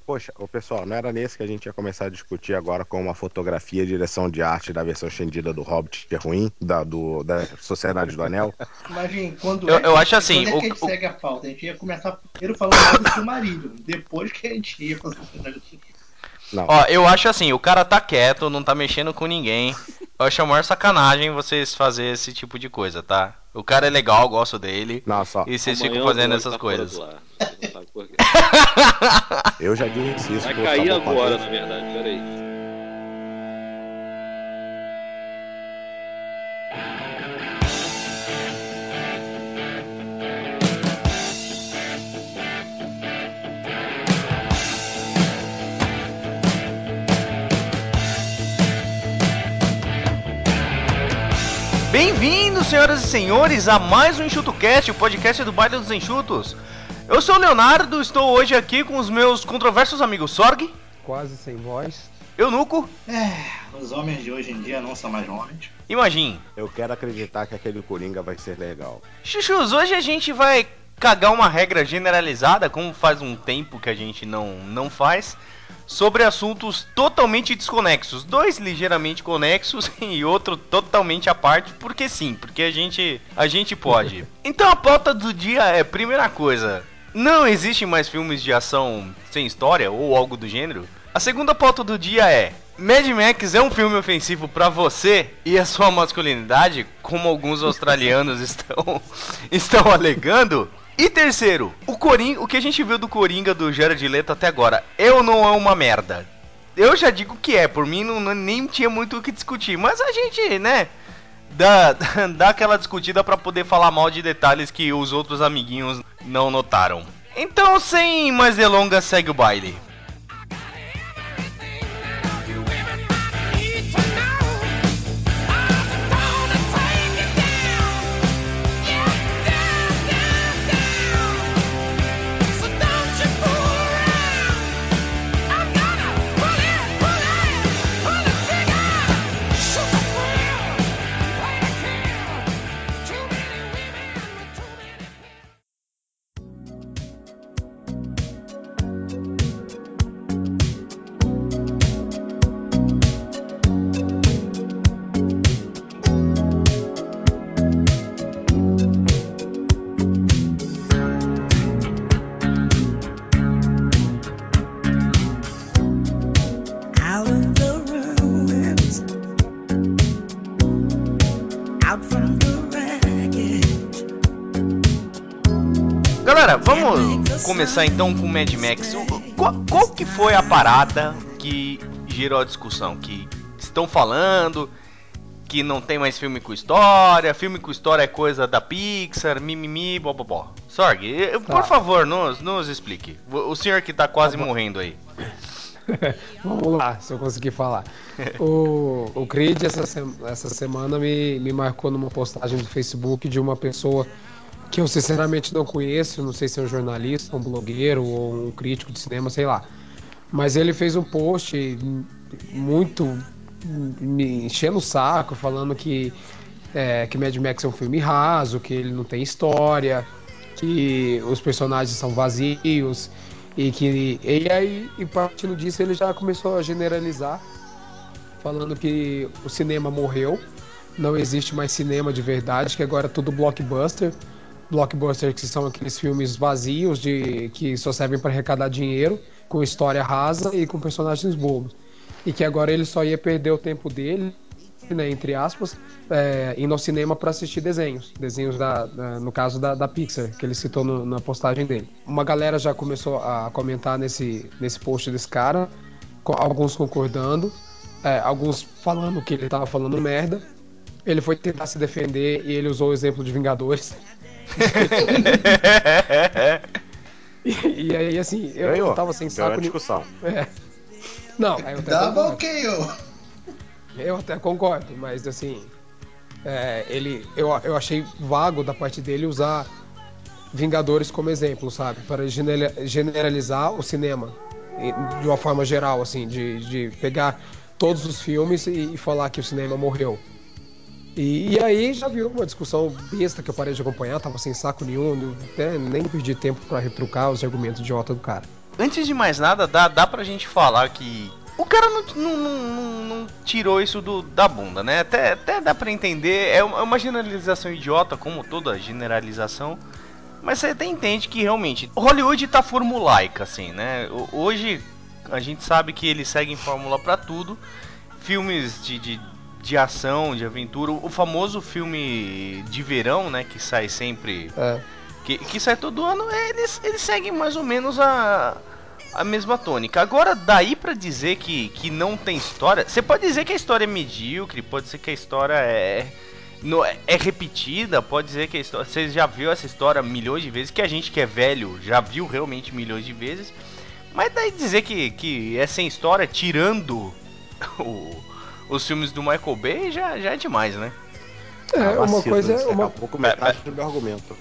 Poxa, ô pessoal, não era nesse que a gente ia começar a discutir agora com uma fotografia e direção de arte da versão estendida do Hobbit que é ruim, da Sociedade do Anel? Mas, gente, quando Eu, é eu que, acho assim, quando é que a gente segue a pauta? A gente ia começar primeiro falando mal do Silmarillion, depois que a gente ia pra Sociedade do Anel. Não, ó, eu acho assim, o cara tá quieto, não tá mexendo com ninguém. Eu acho a maior sacanagem vocês fazerem esse tipo de coisa, tá? O cara é legal, eu gosto dele. não, só. E vocês ficam Amanhã o fazendo drone essas tá fora do coisas. ar. Você não sabe por quê. Eu já disse isso Vai pro cair Sabor agora, Pavês. na verdade. Pera aí. Bem-vindos, senhoras e senhores, a mais um EnxutoCast, o podcast do Baile dos Enxutos. Eu sou o Leonardo, estou hoje aqui com os meus controversos amigos Sorg, Quase sem voz. Eunuco Os homens de hoje em dia não são mais homens. e Magin. Eu quero acreditar que aquele Coringa vai ser legal. Chuchus, hoje a gente vai cagar uma regra generalizada, como faz um tempo que a gente não faz, sobre assuntos totalmente desconexos. Dois ligeiramente conexos e outro totalmente à parte, porque sim, porque a gente pode. Então a pauta do dia é, primeira coisa, não existe mais filmes de ação sem história ou algo do gênero. A segunda pauta do dia é: Mad Max é um filme ofensivo pra você e a sua masculinidade, como alguns australianos estão alegando? E terceiro, o que a gente viu do Coringa do Jared Leto até agora, é ou não é uma merda? Eu já digo que é, por mim nem tinha muito o que discutir, mas a gente, né, dá aquela discutida pra poder falar mal de detalhes que os outros amiguinhos não notaram. Então, sem mais delongas, segue o baile. Galera, vamos começar então com o Mad Max. Qual que foi a parada que gerou a discussão? Que estão falando que não tem mais filme com história é coisa da Pixar, mimimi, bobobó. Sorg, por Tá, favor, nos explique. O senhor que tá tá quase bom. morrendo aí. Vamos lá, se eu conseguir falar. O Creed essa semana me marcou numa postagem do Facebook de uma pessoa que eu sinceramente não conheço, não sei se é um jornalista, um blogueiro ou um crítico de cinema, sei lá. Mas ele fez um post muito me enchendo o saco, falando que Mad Max é um filme raso, que ele não tem história, que os personagens são vazios e aí e partindo disso ele já começou a generalizar, falando que o cinema morreu, não existe mais cinema de verdade, que agora é tudo blockbuster. Blockbuster que são aqueles filmes vazios de que só servem para arrecadar dinheiro, com história rasa e com personagens bobos. E que agora ele só ia perder o tempo dele, né, entre aspas, indo ao cinema para assistir desenhos no caso da Pixar, que ele citou na postagem dele. Uma galera já começou a comentar nesse post desse cara, alguns concordando, alguns falando que ele tava falando merda. Ele foi tentar se defender e ele usou o exemplo de Vingadores. E aí, assim, eu Ganhou. tava sem Ganhou a saco nenhum. discussão. Não, eu até Double concordo. kill! Eu até concordo, mas assim, eu achei vago da parte dele usar Vingadores como exemplo, sabe? Para generalizar o cinema de uma forma geral, assim, de pegar todos os filmes e falar que o cinema morreu. E aí já virou uma discussão besta que eu parei de acompanhar, tava sem saco nenhum, até nem perdi tempo para retrucar os argumentos idiota do cara. antes de mais nada, dá pra gente falar que o cara não tirou isso da bunda, né? Até dá pra entender, é uma generalização idiota, como toda generalização, mas você até entende que realmente Hollywood tá formulaica, assim, né? Hoje a gente sabe que eles seguem fórmula pra tudo, filmes de ação, de aventura, o famoso filme de verão, né, que sai sempre... Que sai todo ano, eles seguem mais ou menos a mesma tônica. Agora, daí pra dizer que não tem história, você pode dizer que a história é medíocre, pode ser que a história é repetida, pode dizer que a história, você já viu essa história milhões de vezes, que a gente que é velho já viu realmente milhões de vezes, mas daí dizer que é sem história, tirando os filmes do Michael Bay, já é demais, né? Uma coisa é Daqui a pouco metade do meu argumento.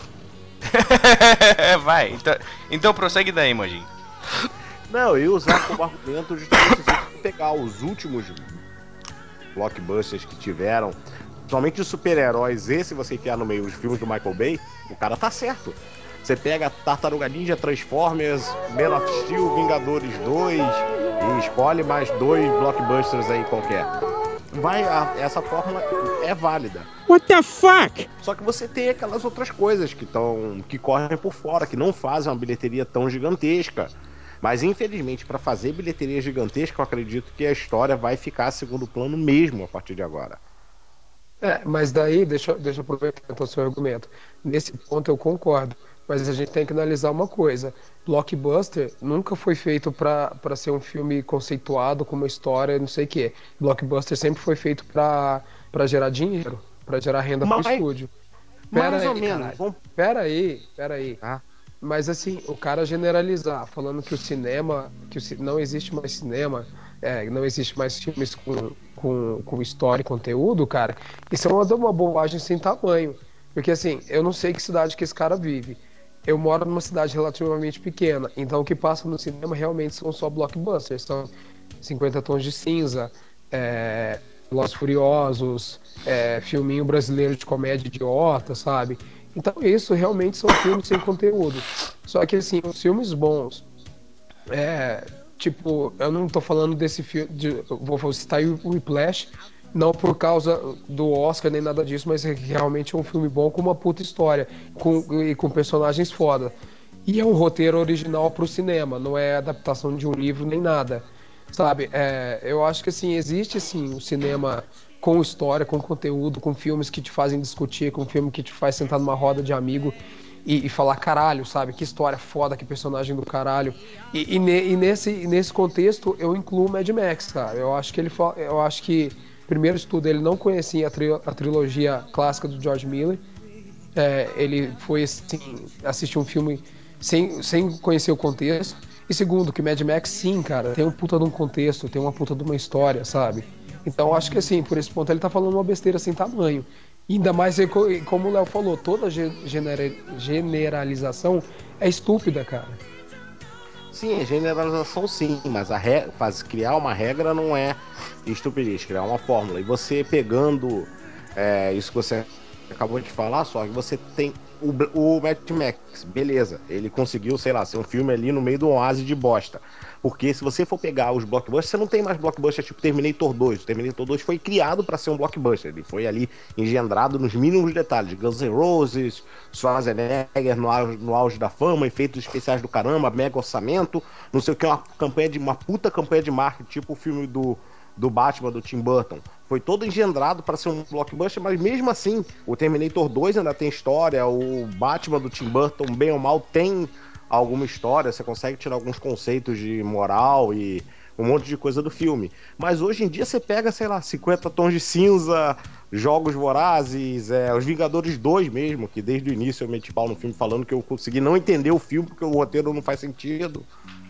Vai, então prossegue daí, Magin. Não, eu ia usar como argumento justamente se você pegar os últimos blockbusters que tiveram, somente de super-heróis, e se você enfiar no meio os filmes do Michael Bay, o cara tá certo. Você pega Tartaruga Ninja, Transformers, Man of Steel, Vingadores 2 e escolhe mais 2 blockbusters aí qualquer. Essa fórmula é válida. What the fuck? Só que você tem aquelas outras coisas que correm por fora, que não fazem uma bilheteria tão gigantesca. Mas infelizmente, para fazer bilheteria gigantesca, eu acredito que a história vai ficar a segundo plano mesmo a partir de agora. Mas daí, deixa eu aproveitar então o seu argumento. Nesse ponto eu concordo, mas a gente tem que analisar uma coisa. Blockbuster nunca foi feito para ser um filme conceituado com uma história, não sei o quê. Blockbuster sempre foi feito para gerar dinheiro, para gerar renda para o estúdio. Mais ou menos. Pera aí. Ah. Mas assim, o cara generalizar, falando que o cinema, não existe mais cinema, não existe mais filmes com história e conteúdo, cara, isso é uma bobagem sem tamanho. Porque assim, eu não sei que cidade que esse cara vive. Eu moro numa cidade relativamente pequena, então o que passa no cinema realmente são só blockbusters, são 50 Tons de Cinza, Velozes e Furiosos, filminho brasileiro de comédia idiota, sabe? Então, isso realmente são filmes sem conteúdo. Só que, assim, os filmes bons, tipo, eu não tô falando desse filme, vou citar o Whiplash, não por causa do Oscar nem nada disso, mas realmente é um filme bom com uma puta história e com personagens foda. E é um roteiro original pro cinema, não é adaptação de um livro nem nada. Sabe, eu acho que assim, existe assim, o cinema com história, com conteúdo, com filmes que te fazem discutir, com filme que te faz sentar numa roda de amigo e falar caralho, sabe? Que história foda, que personagem do caralho. E nesse contexto eu incluo o Mad Max, cara. Eu acho que, primeiro de tudo, ele não conhecia a trilogia clássica do George Miller. Ele foi assim, assistir um filme sem conhecer o contexto. E segundo, que Mad Max, sim, cara, tem um puta de um contexto, tem uma puta de uma história, sabe? Então eu acho que assim, por esse ponto ele tá falando uma besteira sem tamanho. Ainda mais como o Léo falou, toda generalização é estúpida, cara. Sim, é generalização sim, mas criar uma regra não é estupidez, criar uma fórmula. E você pegando isso que você acabou de falar, só que você tem o Mad Max, beleza, ele conseguiu, sei lá, ser um filme ali no meio do oásis de bosta. Porque se você for pegar os blockbusters, você não tem mais blockbuster tipo Terminator 2. O Terminator 2 foi criado para ser um blockbuster, ele foi ali engendrado nos mínimos detalhes. Guns N' Roses, Schwarzenegger no auge da fama, efeitos especiais do caramba, mega orçamento, não sei o que, uma puta campanha de marketing, tipo o filme do Batman, do Tim Burton. Foi todo engendrado para ser um blockbuster, mas mesmo assim, o Terminator 2 ainda tem história, o Batman do Tim Burton, bem ou mal, tem alguma história, você consegue tirar alguns conceitos de moral e um monte de coisa do filme. Mas hoje em dia você pega, sei lá, 50 Tons de Cinza, Jogos Vorazes, os Vingadores 2 mesmo, que desde o início eu meti pau no filme falando que eu consegui não entender o filme porque o roteiro não faz sentido.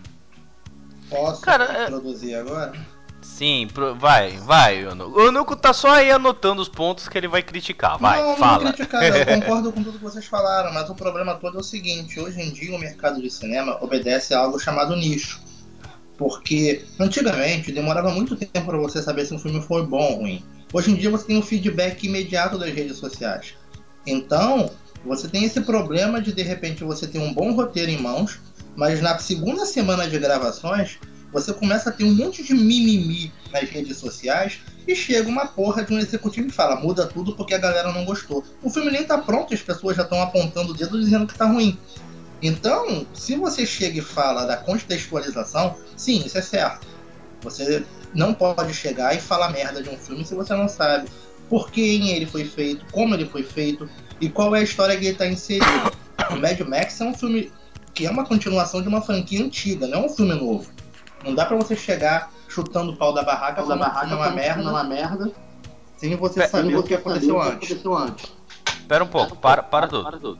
Posso introduzir agora? Sim, vai, Eunuco. O Eunuco tá só aí anotando os pontos que ele vai criticar. Vai, não fala. Não vou criticar, eu concordo com tudo que vocês falaram, mas o problema todo é o seguinte: hoje em dia o mercado de cinema obedece a algo chamado nicho. Porque antigamente demorava muito tempo para você saber se um filme foi bom ou ruim. Hoje em dia você tem um feedback imediato das redes sociais. Então, você tem esse problema de repente você ter um bom roteiro em mãos, Mas na segunda semana de gravações, você começa a ter um monte de mimimi nas redes sociais e chega uma porra de um executivo e fala, muda tudo porque a galera não gostou. O filme nem tá pronto e as pessoas já estão apontando o dedo dizendo que tá ruim. Então, se você chega e fala da contextualização, sim, isso é certo. Você não pode chegar e falar merda de um filme se você não sabe por que ele foi feito, como ele foi feito e qual é a história que ele está inserido. O Mad Max é um filme que é uma continuação de uma franquia antiga, não é um filme novo. Não dá pra você chegar chutando o pau da barraca falando que o filme é uma merda sem você saber o que aconteceu antes. Pera um pouco, para tudo.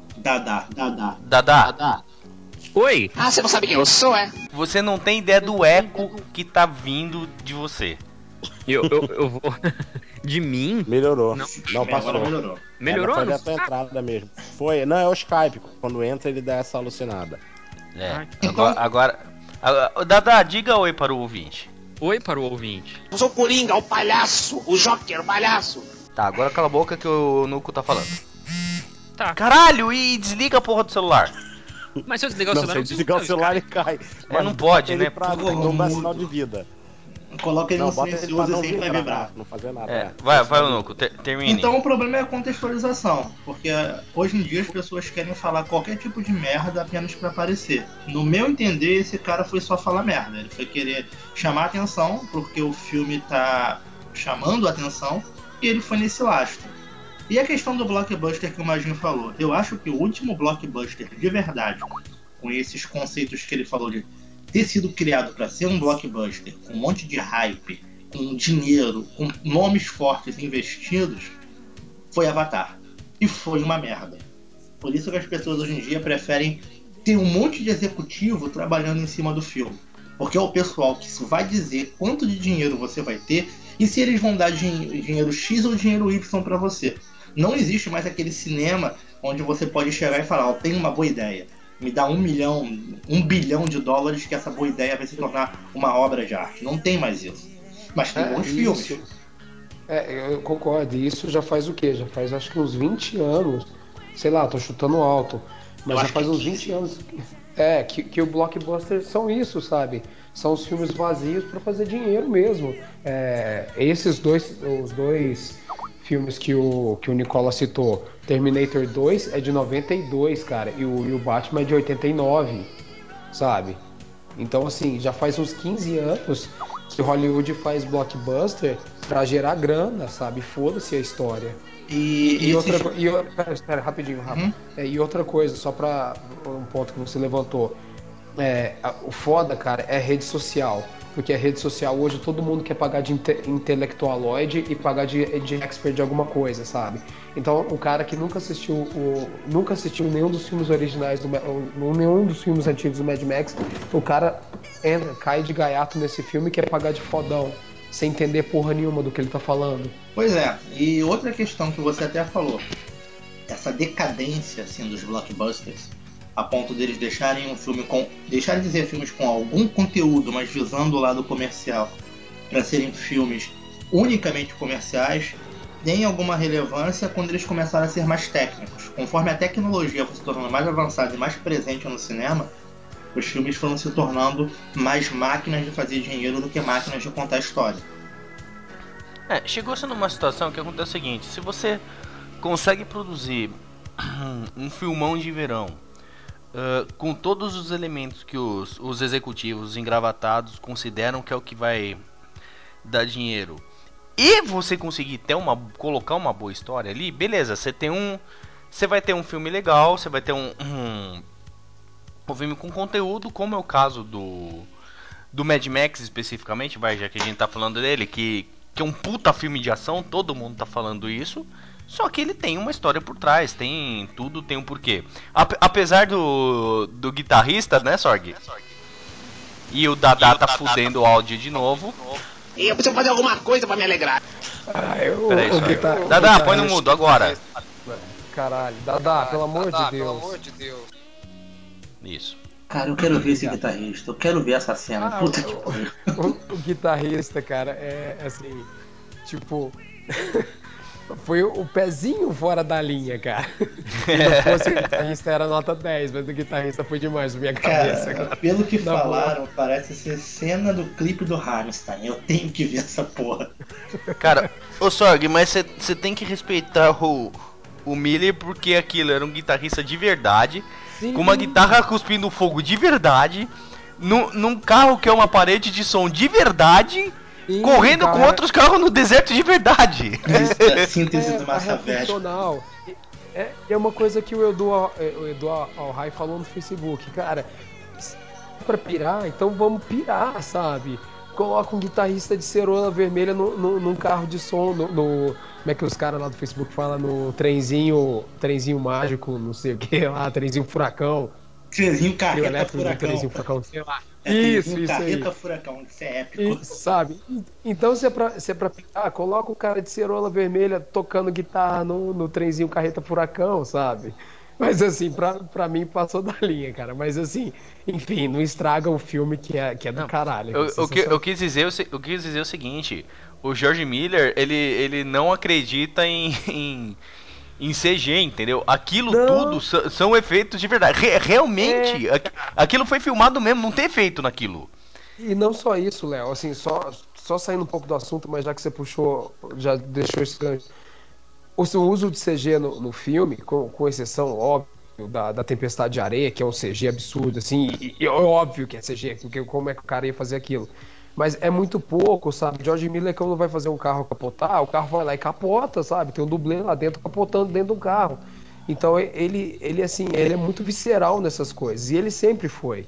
Dadá, Oi! Ah, você não sabe quem eu sou, é? você não tem ideia do eco que tá vindo de você. Eu vou. De mim? Melhorou. Não. Não, passou. Agora melhorou. Melhorou? Foi Não? da tua entrada mesmo. Foi. Não, é o Skype. Quando entra, ele dá essa alucinada. É, Então- agora. Dadá, diga oi para o ouvinte. Oi para o ouvinte. Eu sou o Coringa, o palhaço, o Joker, o palhaço. Tá, agora cala a boca que o Nuco tá falando. Tá. Caralho, e desliga a porra do celular. Mas se eu desligar o Não, celular, se ele desligar o celular, ele cai. É, não pode, ele né? Pra Pô, não dar mudo. sinal de vida. Coloca ele Não, no bota ele pra silencioso não e sempre vai vibrar, vibrar. não fazer nada. É, vai, Nuco, termine. Então o problema é a contextualização, porque hoje em dia as pessoas querem falar qualquer tipo de merda apenas pra aparecer. No meu entender, esse cara foi só falar merda. Ele foi querer chamar atenção, porque o filme tá chamando a atenção, e ele foi nesse lastro. E a questão do blockbuster que o Majinho falou, eu acho que o último blockbuster de verdade, com esses conceitos que ele falou de ter sido criado para ser um blockbuster, com um monte de hype, com dinheiro, com nomes fortes investidos, foi Avatar. E foi uma merda. Por isso que as pessoas hoje em dia preferem ter um monte de executivo trabalhando em cima do filme. Porque é o pessoal que vai dizer quanto de dinheiro você vai ter e se eles vão dar dinheiro X ou dinheiro Y para você. Não existe mais aquele cinema onde você pode chegar e falar, tenho uma boa ideia. Me dá $1 bilhão que essa boa ideia vai se tornar uma obra de arte. Não tem mais isso. Mas tem bons filmes. Isso. Eu concordo. E isso já faz o quê? Já faz acho que uns 20 anos. Sei lá, tô chutando alto. Mas já faz uns 20 anos que o blockbuster são isso, sabe? São os filmes vazios para fazer dinheiro mesmo. Os dois filmes que o Nicola citou, Terminator 2 é de 92, cara, e o Batman é de 89, sabe? Então, assim, já faz uns 15 anos que Hollywood faz blockbuster pra gerar grana, sabe? Foda-se a história. Espera, rapidinho, Rafa. Uhum. E outra coisa, só pra um ponto que você levantou. O foda, cara, é rede social. Porque a rede social hoje todo mundo quer pagar de intelectualoide e pagar de expert de alguma coisa, sabe? Então o cara que nunca assistiu nenhum dos filmes originais nenhum dos filmes antigos do Mad Max, o cara cai de gaiato nesse filme e quer pagar de fodão, sem entender porra nenhuma do que ele tá falando. Pois é, e outra questão que você até falou, essa decadência assim dos blockbusters, a ponto deles deixarem de ser filmes com algum conteúdo, mas visando o lado comercial, para serem filmes unicamente comerciais, tem alguma relevância quando eles começaram a ser mais técnicos. Conforme a tecnologia foi se tornando mais avançada e mais presente no cinema, os filmes foram se tornando mais máquinas de fazer dinheiro do que máquinas de contar história. Chegou-se numa situação que acontece o seguinte: se você consegue produzir um filmão de verão com todos os elementos que os executivos engravatados consideram que é o que vai dar dinheiro, e você conseguir colocar uma boa história ali, beleza, você vai ter um filme legal, você vai ter um filme com conteúdo, como é o caso do Mad Max especificamente, já que a gente tá falando dele, que é um puta filme de ação, todo mundo tá falando isso. Só que ele tem uma história por trás, tem um porquê. Apesar do guitarrista, né, Sorg? E o Dadá tá fudendo o áudio de novo. E eu preciso fazer alguma coisa pra me alegrar. Peraí, Sorg. Dadá, põe no mudo agora. Caralho, Dadá, pelo amor de Deus. Isso. Cara, eu quero ver esse guitarrista, eu quero ver essa cena. Puta que pariu. O guitarrista, cara, é assim, tipo, foi o pezinho fora da linha, cara. Se não fosse o guitarrista, era nota 10, mas o guitarrista foi demais na minha cabeça, Cara, cara. pelo que Na boa. falaram, parece ser cena do clipe do Rammstein. Eu tenho que ver essa porra. Cara, ô Sorg, mas você tem que respeitar o Miller porque aquilo era um guitarrista de verdade, Sim. com uma guitarra cuspindo fogo de verdade, num carro que é uma parede de som de verdade, Sim, correndo com cara. outros carros no deserto de verdade. A síntese do A Massa ré Verde. funcional. É uma coisa que o Edu Alhai falou no Facebook, cara. Se é pra pirar, então vamos pirar, sabe? Coloca um guitarrista de cerola vermelha num carro de som, como é que os caras lá do Facebook falam? No trenzinho mágico, não sei o que lá, trenzinho furacão, Trezinho trio Carreta elétrico do Furacão. trenzinho furacão, sei lá. É Isso, Trezinho isso aí. Carreta Furacão, isso é épico. Sabe? Então, se é pra pirar, coloca o cara de cerola vermelha tocando guitarra no trenzinho Carreta Furacão, sabe? Mas assim, pra mim passou da linha, cara. Mas assim, enfim, não estraga o filme que é do Não, caralho. eu quis dizer, eu quis dizer o seguinte: o George Miller, ele não acredita em CG, entendeu? Aquilo tudo Não, são efeitos de verdade. é. Realmente, aquilo foi filmado mesmo, não tem efeito naquilo. E não só isso, Léo, assim, só saindo um pouco do assunto, mas já que você puxou, já deixou esse gancho. O seu uso de CG no filme, com exceção, óbvio, da Tempestade de Areia, que é um CG absurdo, assim, e é óbvio que é CG, porque como é que o cara ia fazer aquilo? Mas é muito pouco, sabe? George Miller, quando vai fazer um carro capotar, o carro vai lá e capota, sabe? Tem um dublê lá dentro capotando dentro do carro. Então ele assim, ele é muito visceral nessas coisas, e ele sempre foi.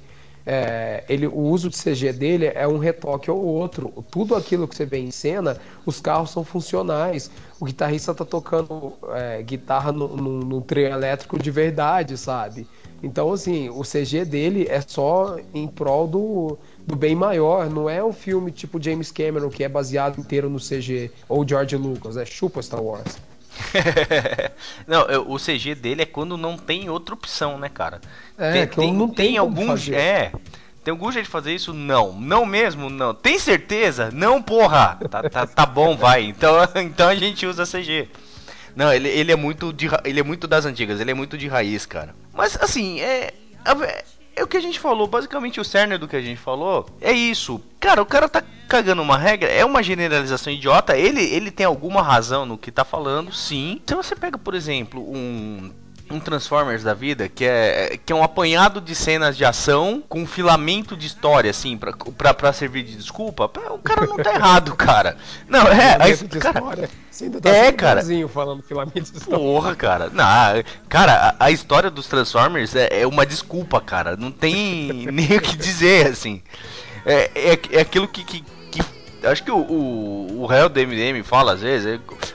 O uso de CG dele é um retoque ou outro. Tudo aquilo que você vê em cena, os carros são funcionais. O guitarrista tá tocando guitarra num trio elétrico de verdade, sabe? Então, assim, o CG dele é só em prol do bem maior. Não é um filme tipo James Cameron, que é baseado inteiro no CG, ou George Lucas, chupa Star Wars. Não, o CG dele é quando não tem outra opção, né, cara? Que não tem Tem como algum. fazer. Tem algum jeito de fazer isso? Não. Não mesmo? Não. Tem certeza? Não, porra! Tá bom, vai. Então a gente usa CG. Não, ele é muito ele é muito das antigas, ele é muito de raiz, cara. Mas assim, é o que a gente falou, basicamente o cerne do que a gente falou é isso. Cara, o cara tá cagando uma regra, é uma generalização idiota, ele tem alguma razão no que tá falando, sim. Se você pega, por exemplo, um Transformers da vida, que é um apanhado de cenas de ação com um filamento de história, assim, pra servir de desculpa, o cara não tá errado, cara. Não, Filamento de cara, história. Você ainda tá sendo cara. bonzinho falando filamento de história. Porra, cara. Não, cara, a história dos Transformers é uma desculpa, cara. Não tem nem o que dizer, assim. É aquilo que acho que o réu do MDM fala às vezes.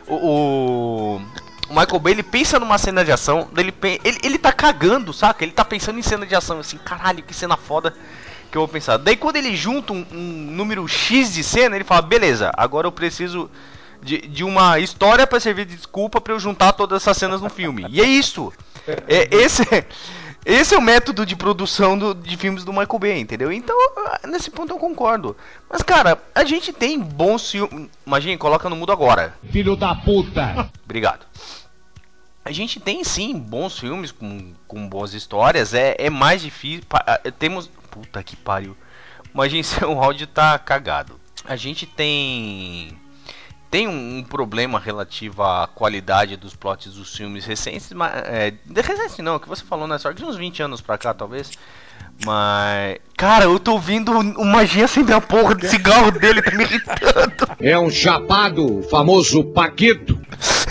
O Michael Bay, ele pensa numa cena de ação, ele tá cagando, saca? Ele tá pensando em cena de ação, assim, caralho, que cena foda que eu vou pensar. Daí quando ele junta um número X de cena, ele fala, beleza, agora eu preciso de uma história pra servir de desculpa pra eu juntar todas essas cenas no filme. E é isso. É, esse é o método de produção de filmes do Michael Bay, entendeu? Então, nesse ponto eu concordo. Mas, cara, a gente tem bons filmes. Imagina, coloca no mudo agora. Filho da puta! Obrigado. A gente tem sim bons filmes com boas histórias. É mais difícil. Temos. Puta que pariu. Imagina se o áudio tá cagado. A gente tem um problema relativo à qualidade dos plots dos filmes recentes, mas recente não, o que você falou, né? Só de uns 20 anos pra cá, talvez. Mas, cara, eu tô ouvindo o Magia acender a porra de cigarro dele, tá me irritando. É um chapado, o famoso Paquito.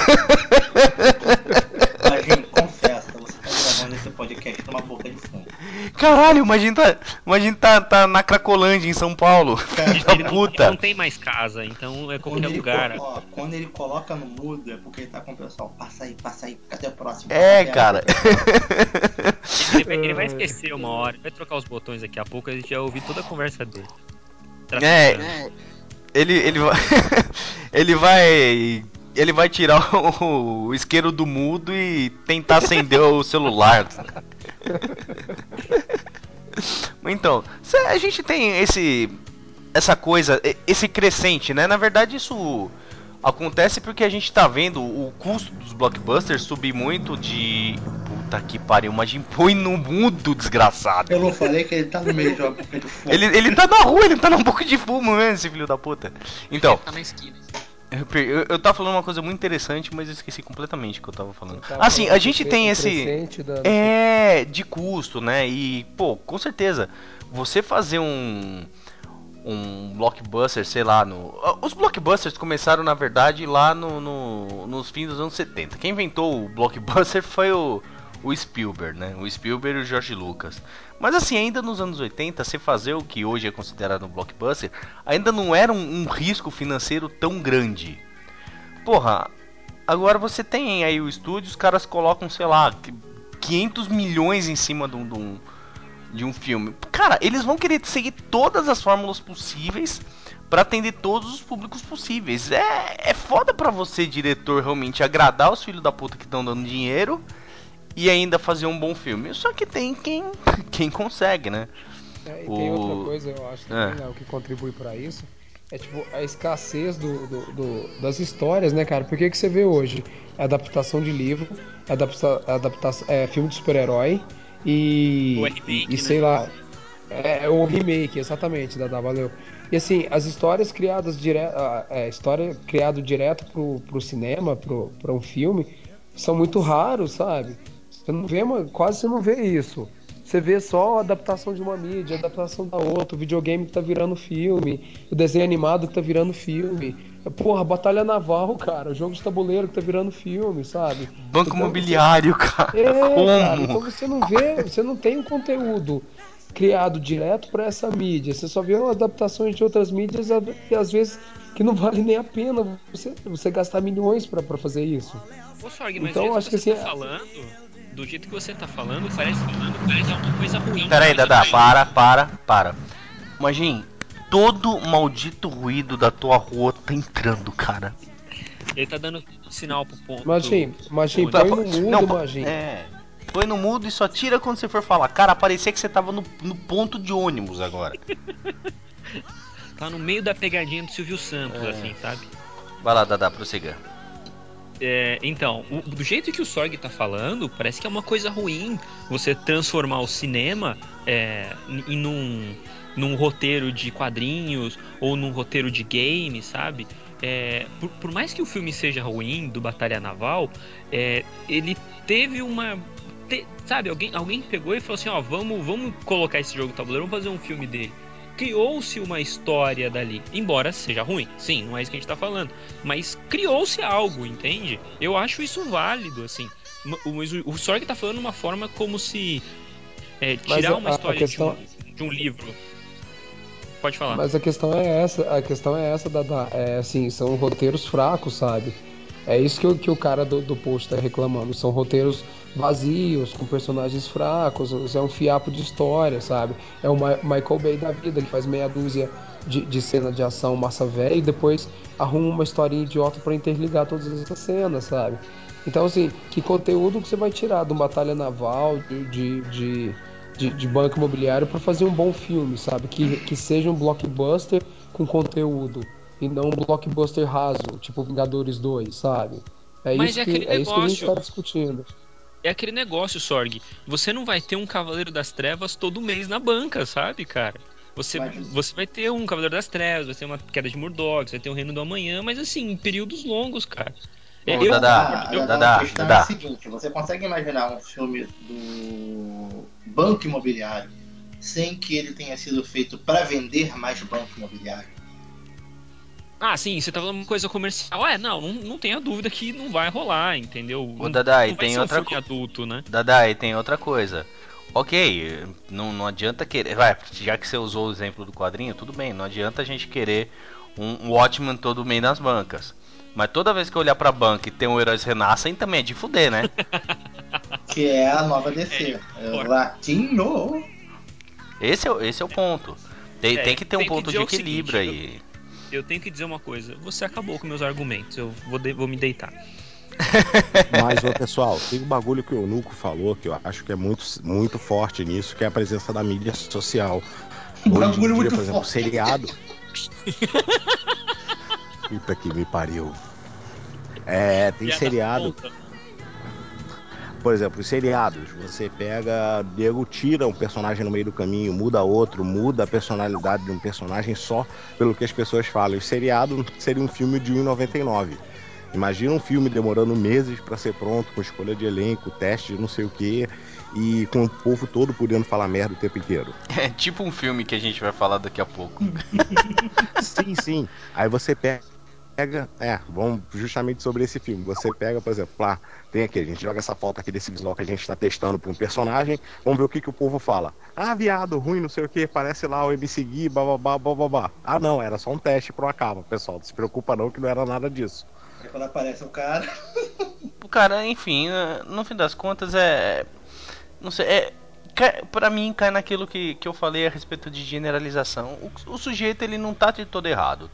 Imagina, confessa, você tá gravando esse podcast numa boca de fumo. Caralho, imagina tá na Cracolândia, em São Paulo. Filho da Ele puta. não tem mais casa, então é qualquer lugar. Quando ele coloca no mudo, é porque ele tá com o pessoal. Passa aí, cadê o próximo? Cara. Ele vai esquecer uma hora, vai trocar os botões daqui a pouco, a gente vai ouvir toda a conversa dele. Ele vai. Ele vai. Ele vai tirar o isqueiro do mudo e tentar acender o celular. Então, a gente tem essa coisa, esse crescente, né? Na verdade, isso Acontece porque a gente tá vendo o custo dos blockbusters subir muito de... Puta que pariu, mas põe no mudo, desgraçado. Eu não falei que ele tá no meio de uma boca de fogo. Ele tá na rua, ele tá num boca de fumo mesmo, esse filho da puta. Então, Tá na esquina. eu tava falando uma coisa muito interessante, mas eu esqueci completamente o que eu tava falando. Tava Assim, falando a gente tem esse... crescente da- De custo, né? E, pô, com certeza, você fazer um blockbuster, sei lá, os blockbusters começaram, na verdade, lá nos fins dos anos 70. Quem inventou o blockbuster foi o Spielberg, né? O Spielberg e o George Lucas. Mas assim, ainda nos anos 80, você fazer o que hoje é considerado um blockbuster, ainda não era um risco financeiro tão grande. Porra, agora você tem aí o estúdio, os caras colocam, sei lá, 500 milhões em cima de um filme. Cara, eles vão querer seguir todas as fórmulas possíveis pra atender todos os públicos possíveis. É foda pra você, diretor, realmente agradar os filhos da puta que estão dando dinheiro e ainda fazer um bom filme. Só que tem quem consegue, né? E tem outra coisa, eu acho também, É. Léo, que contribui pra isso. É tipo a escassez das histórias, né, cara? Por que que você vê hoje? É adaptação de livro, filme de super-herói O e remake, né? sei lá. É o remake, exatamente, valeu. E assim, as histórias criadas direto, história criado direto pro cinema, pra um filme, são muito raros, sabe? Você não vê, quase você não vê isso. Você vê só a adaptação de uma mídia, a adaptação da outra, o videogame que tá virando filme, o desenho animado que tá virando filme. Porra, Batalha Naval, cara, o jogo de tabuleiro que tá virando filme, sabe? Banco Então, imobiliário, cara. cara, Como? então você não vê, você não tem um conteúdo criado direto para essa mídia. Você só vê adaptações de outras mídias e às vezes que não vale nem a pena você gastar milhões para fazer isso. Ô, Sorg, mas do Então, eu jeito que acho que você assim, tá falando, do jeito que você tá falando, parece que é uma coisa ruim. Pera aí, Dadá, para. Imagine, todo maldito ruído da tua rua tá entrando, cara. Ele tá dando sinal pro ponto. Imagine, põe no Não, mudo, imagine. põe no mudo e só tira quando você for falar. Cara, parecia que você tava no ponto de ônibus agora. Tá no meio da pegadinha do Silvio Santos, assim, sabe? Vai lá, Dadá, prossiga. Então, do jeito que o Sorg tá falando, parece que é uma coisa ruim você transformar o cinema num roteiro de quadrinhos ou num roteiro de game, sabe? Por mais que o filme seja ruim, do Batalha Naval, ele teve sabe, alguém pegou e falou assim, ó, vamos colocar esse jogo de tabuleiro, vamos fazer um filme dele. Criou-se uma história dali, embora seja ruim, sim, não é isso que a gente tá falando, mas criou-se algo, entende? Eu acho isso válido, assim. O Sorg tá falando de uma forma como se Mas tirar uma a história questão, de um livro. Pode falar. mas a questão é essa, assim, são roteiros fracos, sabe? É isso que o cara do post tá reclamando. São roteiros vazios, com personagens fracos, é um fiapo de história, sabe? É o Michael Bay da vida, ele faz meia dúzia de cena de ação massa velha e depois arruma uma historinha idiota pra interligar todas essas cenas, sabe? Então, assim, que conteúdo que você vai tirar de uma batalha naval, de banco imobiliário para fazer um bom filme, sabe? Que seja um blockbuster com conteúdo e não um blockbuster raso, tipo Vingadores 2, sabe? É Mas isso é que, aquele é isso que a gente negócio. está discutindo. É aquele negócio, Sorg. Você não vai ter um Cavaleiro das Trevas todo mês na banca, sabe, cara? Você vai ter um Cavaleiro das Trevas, vai ter uma Queda de Murdoch, vai ter um Reino do Amanhã, mas assim, em períodos longos, cara. Ô, Eu Dadá, A questão é a Dadá. seguinte: você consegue imaginar um filme do Banco Imobiliário sem que ele tenha sido feito para vender mais banco imobiliário? Ah, sim, você tá falando uma coisa comercial. Não tenha dúvida que não vai rolar, entendeu? Ô, Dadá, e Não vai tem ser um outra filme adulto, né? Dadá, e tem outra coisa. Ok, não adianta querer. Vai, já que você usou o exemplo do quadrinho, tudo bem, não adianta a gente querer um Watchmen todo mês nas bancas. Mas toda vez que eu olhar pra banca e ter um Heróis Renascem, também é de fuder, né? Que é a nova DC. Latino! Esse é o ponto. Tem que ter um Tenho que ponto dizer de o seguinte, equilíbrio aí. eu tenho que dizer uma coisa. Você acabou com meus argumentos. Eu vou me deitar. Mas, ô pessoal, tem um bagulho que o Nuco falou que eu acho que é muito, muito forte nisso, que é a presença da mídia social. Hoje em Bagulho dia, muito por exemplo, o forte. seriado. Puta que me pariu. Tem Piada seriado. tonta. Por exemplo, os seriados, você pega, Diego tira um personagem no meio do caminho, muda outro, muda a personalidade de um personagem só pelo que as pessoas falam. O seriado seria um filme de 1,99. Imagina um filme demorando meses para ser pronto, com escolha de elenco, teste de não sei o quê, e com o povo todo podendo falar merda o tempo inteiro. É tipo um filme que a gente vai falar daqui a pouco. Sim, sim. Aí você pega. Vamos justamente sobre esse filme. Você pega, por exemplo, lá, tem aqui, a gente joga essa foto aqui desse visual que a gente está testando para um personagem, vamos ver o que o povo fala. Ah, viado, ruim, não sei o que, parece lá o MC Gui, bababá, bababá. Ah, não, era só um teste pro acaba, pessoal, não se preocupa não que não era nada disso. Aí quando aparece o cara. Cara, enfim, no fim das contas não sei, pra mim cai naquilo que eu falei a respeito de generalização. O sujeito ele não tá de todo errado.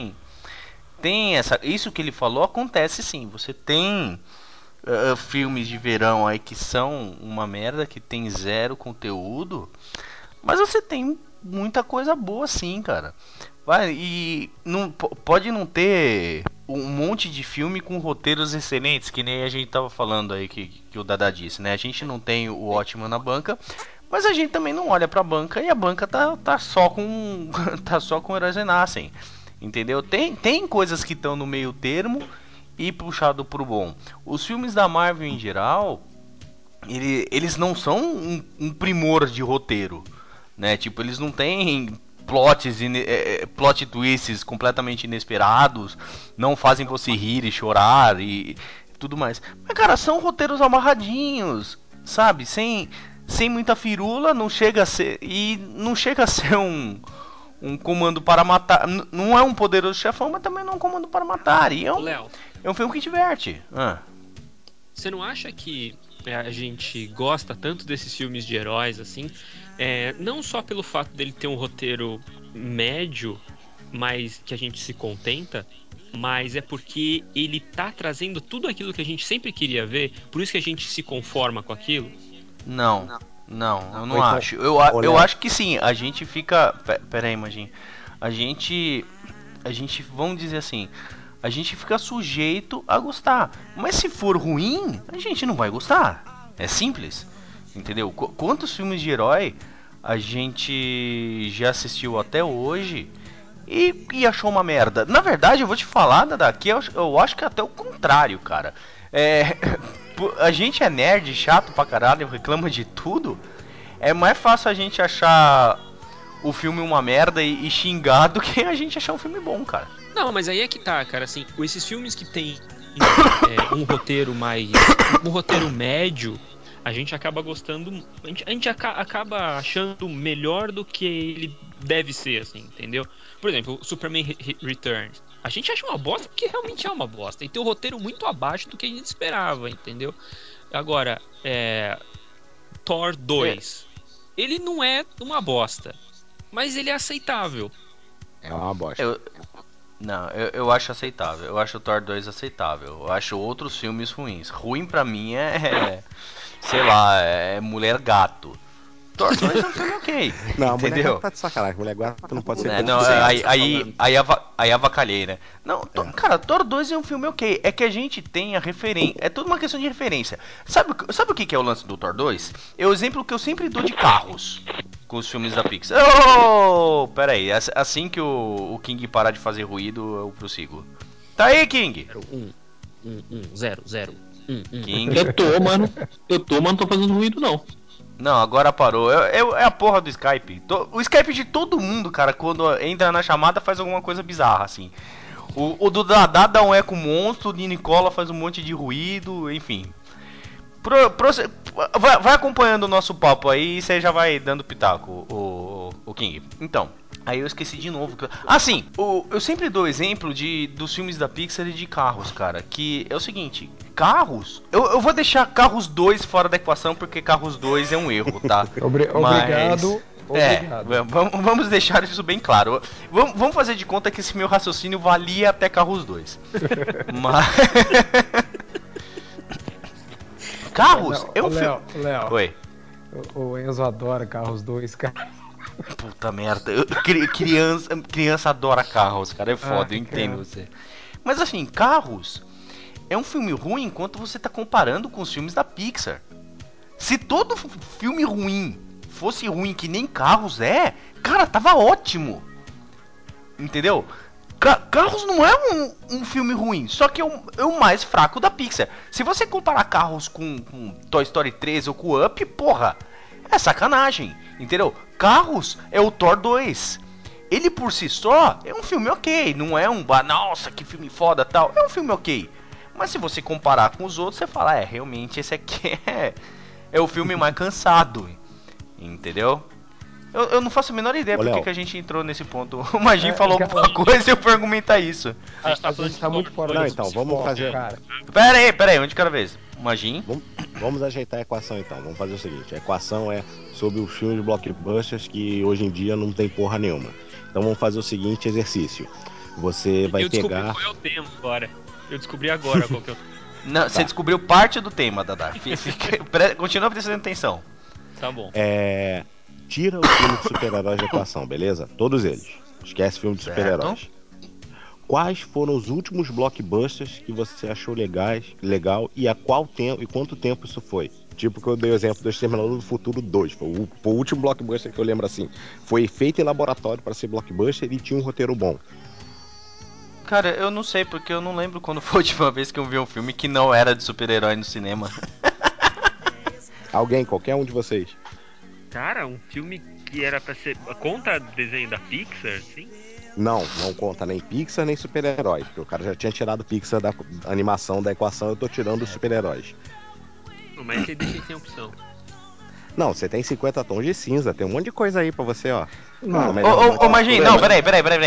Tem isso que ele falou acontece sim. Você tem filmes de verão aí que são uma merda, que tem zero conteúdo, mas você tem muita coisa boa sim, cara. Vai, e não, pode não ter um monte de filme com roteiros excelentes, que nem a gente tava falando aí que o Dada disse, né? A gente não tem o ótimo na banca, mas a gente também não olha pra banca e a banca tá só com tá só com Heróis Renascem. Entendeu? Tem coisas que estão no meio termo e puxado pro bom. Os filmes da Marvel em geral, eles não são um primor de roteiro, né? Tipo, eles não têm plot twists completamente inesperados, não fazem você rir e chorar e tudo mais. Mas, cara, são roteiros amarradinhos, sabe? Sem muita firula, não chega a ser. E não chega a ser um comando para matar. Não é um poderoso chefão, mas também não é um comando para matar. E Ô, Léo, é um filme que diverte. você não acha que a gente gosta tanto desses filmes de heróis assim, não só pelo fato dele ter um roteiro médio, mas que a gente se contenta, mas é porque ele tá trazendo tudo aquilo que a gente sempre queria ver, por isso que a gente se conforma com aquilo? Não, não, eu não Ou então, acho. ô, Eu Léo, acho que sim, a gente fica. Pera aí, Imagem. A gente. A gente, vamos dizer assim, a gente fica sujeito a gostar. Mas se for ruim, a gente não vai gostar. É simples. Entendeu? Quantos filmes de herói a gente já assistiu até hoje e achou uma merda? Na verdade, eu vou te falar, Dada, que eu acho que é até o contrário, cara. É, a gente é nerd, chato pra caralho, reclama de tudo. É mais fácil a gente achar o filme uma merda e xingar do que a gente achar um filme bom, cara. Não, mas aí é que tá, cara, assim, esses filmes que tem um roteiro mais. Um roteiro médio, a gente acaba gostando. A gente acaba achando melhor do que ele deve ser, assim, entendeu? Por exemplo, o Superman Returns. A gente acha uma bosta porque realmente é uma bosta. E tem um roteiro muito abaixo do que a gente esperava, entendeu? Agora, Thor É, 2. Ele não é uma bosta, mas ele é aceitável. é uma bosta. eu, não, eu acho aceitável. Eu acho o Thor 2 aceitável. Eu acho outros filmes ruins. Ruim pra mim sei lá, é Mulher Gato. Thor 2 é um filme ok, Não, a mulher gata entendeu? tá de sacanagem. Mulher gata não pode ser Né, tão não, Não sei do criticada. que você tá falando. aí avacalhei, né? Não, É. cara, Thor 2 é um filme ok. É que a gente tem a referência. É tudo uma questão de referência. Sabe o que é o lance do Thor 2? É o exemplo que eu sempre dou de carros com os filmes da Pixar. Oh, pera aí. Assim que o King parar de fazer ruído, eu prossigo. Tá aí, King? 0, 0. King. Eu tô, mas não tô fazendo ruído, não. Não, agora parou. É a porra do Skype. O Skype de todo mundo, cara, quando entra na chamada faz alguma coisa bizarra, assim. O do Dadá dá um eco monstro, o de Nicola faz um monte de ruído, enfim. Vai acompanhando o nosso papo aí e você já vai dando pitaco, o King. Então, aí eu esqueci de novo. Ah, sim! Eu sempre dou exemplo dos filmes da Pixar e de carros, cara. Que é o seguinte: carros. Eu vou deixar Carros 2 fora da equação porque Carros 2 é um erro, tá? Obrigado. Vamos deixar isso bem claro. Vamos fazer de conta que esse meu raciocínio valia até Carros 2. Mas. Carros? É um filme. Léo, Oi. o Enzo adora Carros 2, cara. Puta merda. Criança adora carros, cara. É foda, eu entendo cara. você. Mas assim, carros é um filme ruim enquanto você tá comparando com os filmes da Pixar. Se todo filme ruim fosse ruim que nem Carros é, cara, tava ótimo. Entendeu? Carros não é um filme ruim, só que é o mais fraco da Pixar. Se você comparar Carros com Toy Story 3 ou com Up, porra, é sacanagem, entendeu? Carros é o Thor 2. Ele por si só é um filme ok, não é nossa, que filme foda tal. É um filme ok. Mas se você comparar com os outros, você fala, realmente esse aqui é o filme mais cansado, entendeu? Eu não faço a menor ideia porque que a gente entrou nesse ponto. O Magin falou alguma coisa e eu fui argumentar isso. A gente tá muito fora Não, então, vamos fazer. Cara. Pera aí, um de cada vez. Magin? Vamos ajeitar a equação então. Vamos fazer o seguinte: a equação é sobre os filmes blockbusters que hoje em dia não tem porra nenhuma. Então vamos fazer o seguinte exercício. Você vai pegar. Qual é o tema agora. Eu descobri agora qual que é o tema. Não, você descobriu parte do tema, Dada. Continua prestando atenção. Tá bom. Tira o filme de super-heróis da equação, beleza? Todos eles. Esquece filme de super-heróis. Quais foram os últimos blockbusters que você achou legal e quanto tempo isso foi? Tipo que eu dei o exemplo do Exterminador do Futuro 2. Foi o último blockbuster que eu lembro assim. Foi feito em laboratório para ser blockbuster e tinha um roteiro bom. Cara, eu não sei, porque eu não lembro quando foi a última vez que eu vi um filme que não era de super-herói no cinema. Qualquer um de vocês. Cara, um filme que era pra ser... Conta desenho da Pixar, sim? Não conta nem Pixar nem super-heróis. Porque o cara já tinha tirado Pixar da animação da equação, eu tô tirando os super-heróis. Mas você deixa sem opção. Não, você tem 50 tons de cinza, tem um monte de coisa aí pra você, ó. Ô, Magin, não, peraí.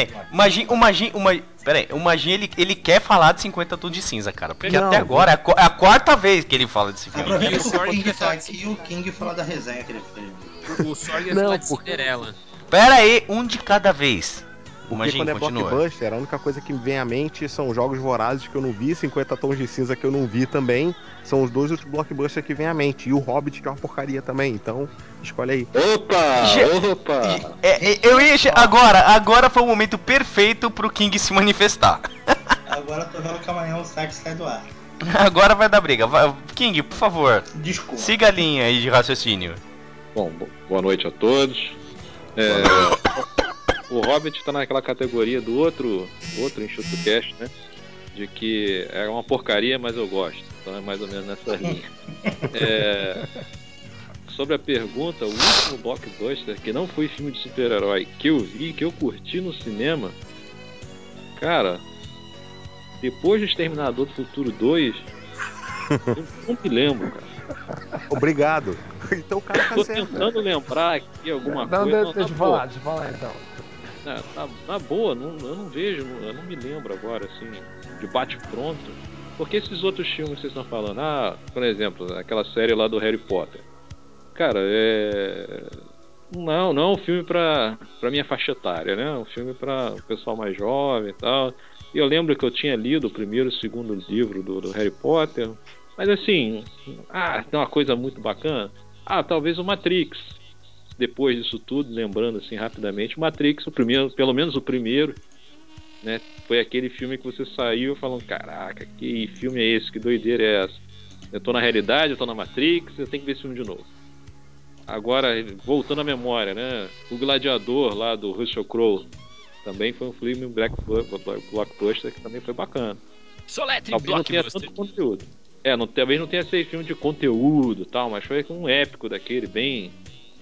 O Magin, ele quer falar de 50 tons de cinza, cara. Porque até agora é a quarta vez que ele fala desse filme. Aproveita que o King tá aqui e o King fala da resenha que ele fez. O Sorg é falar de Cinderela. Pera aí, um de cada vez. Porque quando é blockbuster, a única coisa que me vem à mente são Jogos Vorazes que eu não vi, 50 Tons de Cinza que eu não vi também. São os dois últimos blockbusters que vem à mente. E o Hobbit que é uma porcaria também, então escolhe aí. Opa! Eu ia... Agora foi o momento perfeito pro King se manifestar. Agora tô vendo que amanhã o site sai do ar. Agora vai dar briga. King, por favor. Desculpa. Siga a linha aí de raciocínio. Bom, boa noite a todos. O Hobbit tá naquela categoria do outro EnxutoCast, né? De que é uma porcaria, mas eu gosto. Então é mais ou menos nessa linha. Sobre a pergunta, o último blockbuster que não foi filme de super-herói que eu vi, que eu curti no cinema, cara, depois do Exterminador do Futuro 2, eu não me lembro, cara. Obrigado. Então o cara tá certo. Tô tentando lembrar aqui alguma coisa. Deixa eu falar então. Na boa, eu não vejo, eu não me lembro agora, assim, de bate-pronto. Porque esses outros filmes que vocês estão falando, por exemplo, aquela série lá do Harry Potter. Cara, não é um filme pra minha faixa etária, né? É um filme pra o pessoal mais jovem e tal. E eu lembro que eu tinha lido o primeiro e o segundo livro do Harry Potter. Mas assim, tem uma coisa muito bacana. Talvez o Matrix. Depois disso tudo, lembrando assim rapidamente, o Matrix, o primeiro, pelo menos o primeiro, né? Foi aquele filme que você saiu falando, caraca, que filme é esse? Que doideira é essa? Eu tô na realidade, eu tô na Matrix, eu tenho que ver esse filme de novo. Agora, voltando à memória, né? O Gladiador lá do Russell Crowe também foi um filme blockbuster que também foi bacana. Soletre talvez não tenha tanto conteúdo. Talvez não tenha sido filme de conteúdo e tal, mas foi um épico daquele, bem...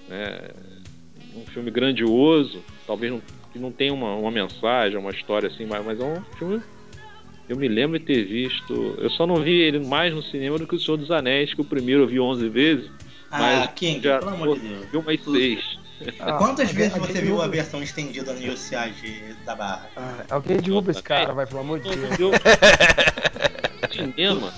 um filme grandioso, talvez não tenha uma mensagem, uma história assim, mas é um filme. Eu me lembro de ter visto. Eu só não vi ele mais no cinema do que O Senhor dos Anéis, que o primeiro eu vi 11 vezes. Mas King, já pelo amor de Deus. Vi umas 6. Quantas vezes você viu a versão estendida no site da Barra? Alguém derruba esse cara, vai, pelo amor de Deus. Cinema,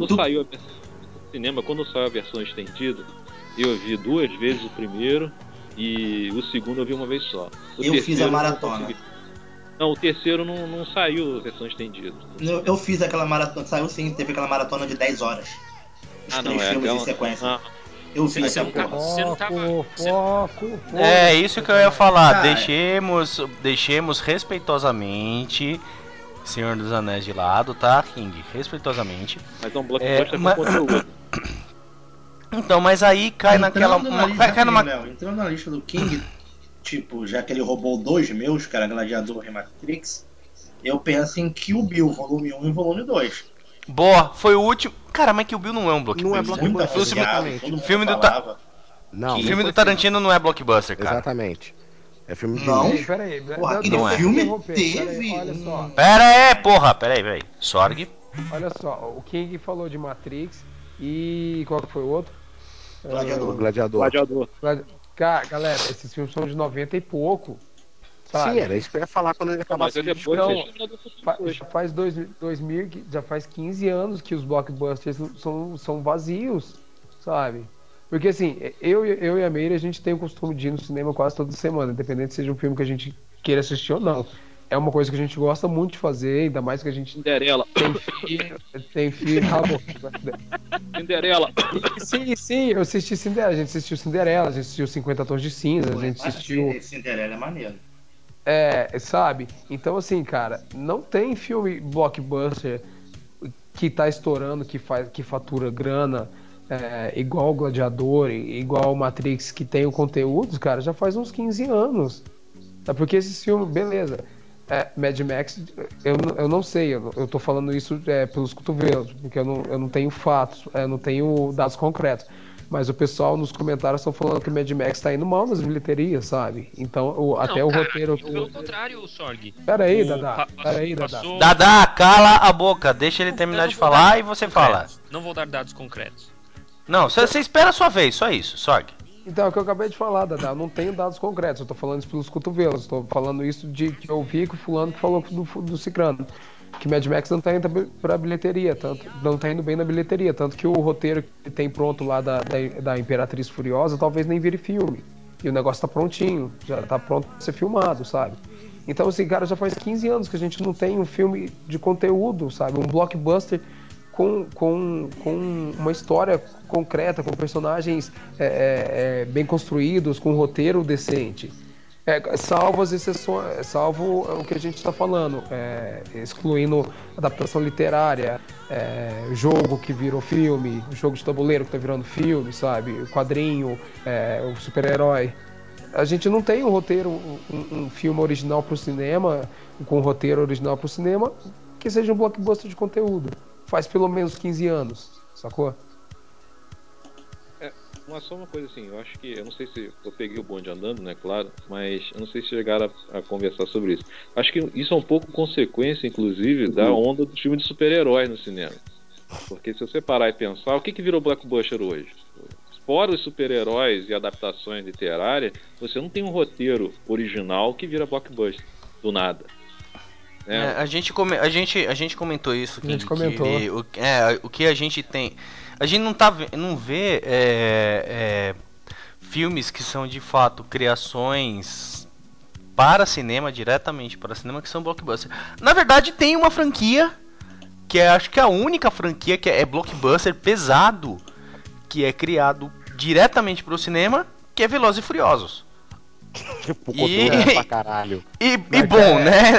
quando saiu a versão estendida, eu vi 2 vezes o primeiro e o segundo eu vi uma vez só. Eu fiz a maratona. Não, o terceiro não saiu a versão estendida. Eu fiz aquela maratona, saiu sim, teve aquela maratona de 10 horas. Os 3 filmes em sequência. Eu vi essa porra. Foco. É isso que eu ia falar. Deixemos respeitosamente Senhor dos Anéis de lado, tá, King? Respeitosamente. Mas é um blockbuster com conteúdo. Então, mas aí cai naquela. Entrando na lista, Cai rapidinho, numa. Léo, entrando na lista do King, tipo, já que ele roubou dois meus, que era Gladiador e Matrix, eu penso em Kill Bill, volume 1 e volume 2. Boa, foi o último. Cara, mas Kill Bill não é um Não é blockbuster. Muito blockbuster, elogiado, exatamente. todo mundo Filme do falava. Não, Que- não Filme do foi Tarantino não é blockbuster, cara. Exatamente. É filme de Não. nicho. Peraí. Porra, aquele Não é. filme Interromper, teve olha só. Pera aí, porra, peraí. Sorg. Olha só, o King falou de Matrix e qual que foi o outro? O Gladiador. Gladiador. Gladiador. Cara, galera, esses filmes são de 90 e pouco, Sim, sabe? era isso que eu ia falar quando ele Não, mas acabasse é de depois Então, discutir. do Exterminador do Futuro 2. já faz 2000, já faz 15 anos que os blockbusters são vazios, sabe? Porque assim, eu e a Meire, a gente tem o costume de ir no cinema quase toda semana, independente se seja um filme que a gente queira assistir ou não. É uma coisa que a gente gosta muito de fazer, ainda mais que a gente Cinderela. tem filho, cala a boca. Cinderela. Sim, eu assisti Cinderela, a gente assistiu Cinderela, a gente assistiu 50 Tons de Cinza, a gente assistiu. Esse Cinderela é maneiro. Sabe? Então, assim, cara, não tem filme blockbuster que tá estourando, que fatura grana, igual o Gladiador, igual o Matrix, que tem o conteúdo, cara, já faz uns 15 anos. É porque esses filmes, beleza. Mad Max, eu não sei, eu tô falando isso pelos cotovelos, porque eu não tenho fatos, eu não tenho dados concretos. Mas o pessoal nos comentários estão falando que Mad Max tá indo mal nas bilheterias, sabe? Então, até o cara, roteiro. pelo contrário, Sorg. Peraí, O Dadá. Peraí, Dadá. passou... Dada, cala a boca, deixa ele Eu terminar não de vou dar falar dados e você concretos. fala. Não vou dar dados concretos. Não, você espera a sua vez, só isso, Sorg. Então, é o que eu acabei de falar, Dadá. Eu não tenho dados concretos, eu tô falando isso pelos cotovelos. Estou falando isso de que eu vi que o fulano que falou do Cicrano. Que Mad Max não tá indo pra bilheteria, não tá indo bem na bilheteria. Tanto que o roteiro que tem pronto lá da Imperatriz Furiosa talvez nem vire filme. E o negócio tá prontinho, já tá pronto pra ser filmado, sabe? Então, assim, cara, já faz 15 anos que a gente não tem um filme de conteúdo, sabe? Um blockbuster com uma história concreta, com personagens bem construídos, com um roteiro decente. Salvo as exceções, salvo o que a gente está falando, excluindo adaptação literária, jogo que virou filme, jogo de tabuleiro que está virando filme, sabe? O quadrinho, o super-herói. A gente não tem um roteiro, um filme original para o cinema, com um roteiro original para o cinema, que seja um blockbuster de conteúdo. Faz pelo menos 15 anos, sacou? Só uma coisa assim, eu acho que, eu não sei se eu peguei o bonde andando, né, claro, mas eu não sei se chegaram a conversar sobre isso. Acho que isso é um pouco consequência, inclusive, da onda do filme de super-herói no cinema. Porque se você parar e pensar, o que virou blockbuster hoje? Fora os super-heróis e adaptações literárias, você não tem um roteiro original que vira blockbuster, do nada. A gente comentou isso, A gente King, comentou. que o que a gente tem. A gente não vê filmes que são de fato criações para cinema, diretamente para cinema, que são blockbuster. Na verdade, tem uma franquia que acho que é a única franquia que é blockbuster pesado, que é criado diretamente para o cinema, que é Velozes e Furiosos. Tipo, conteúdo pra caralho. E bom, né?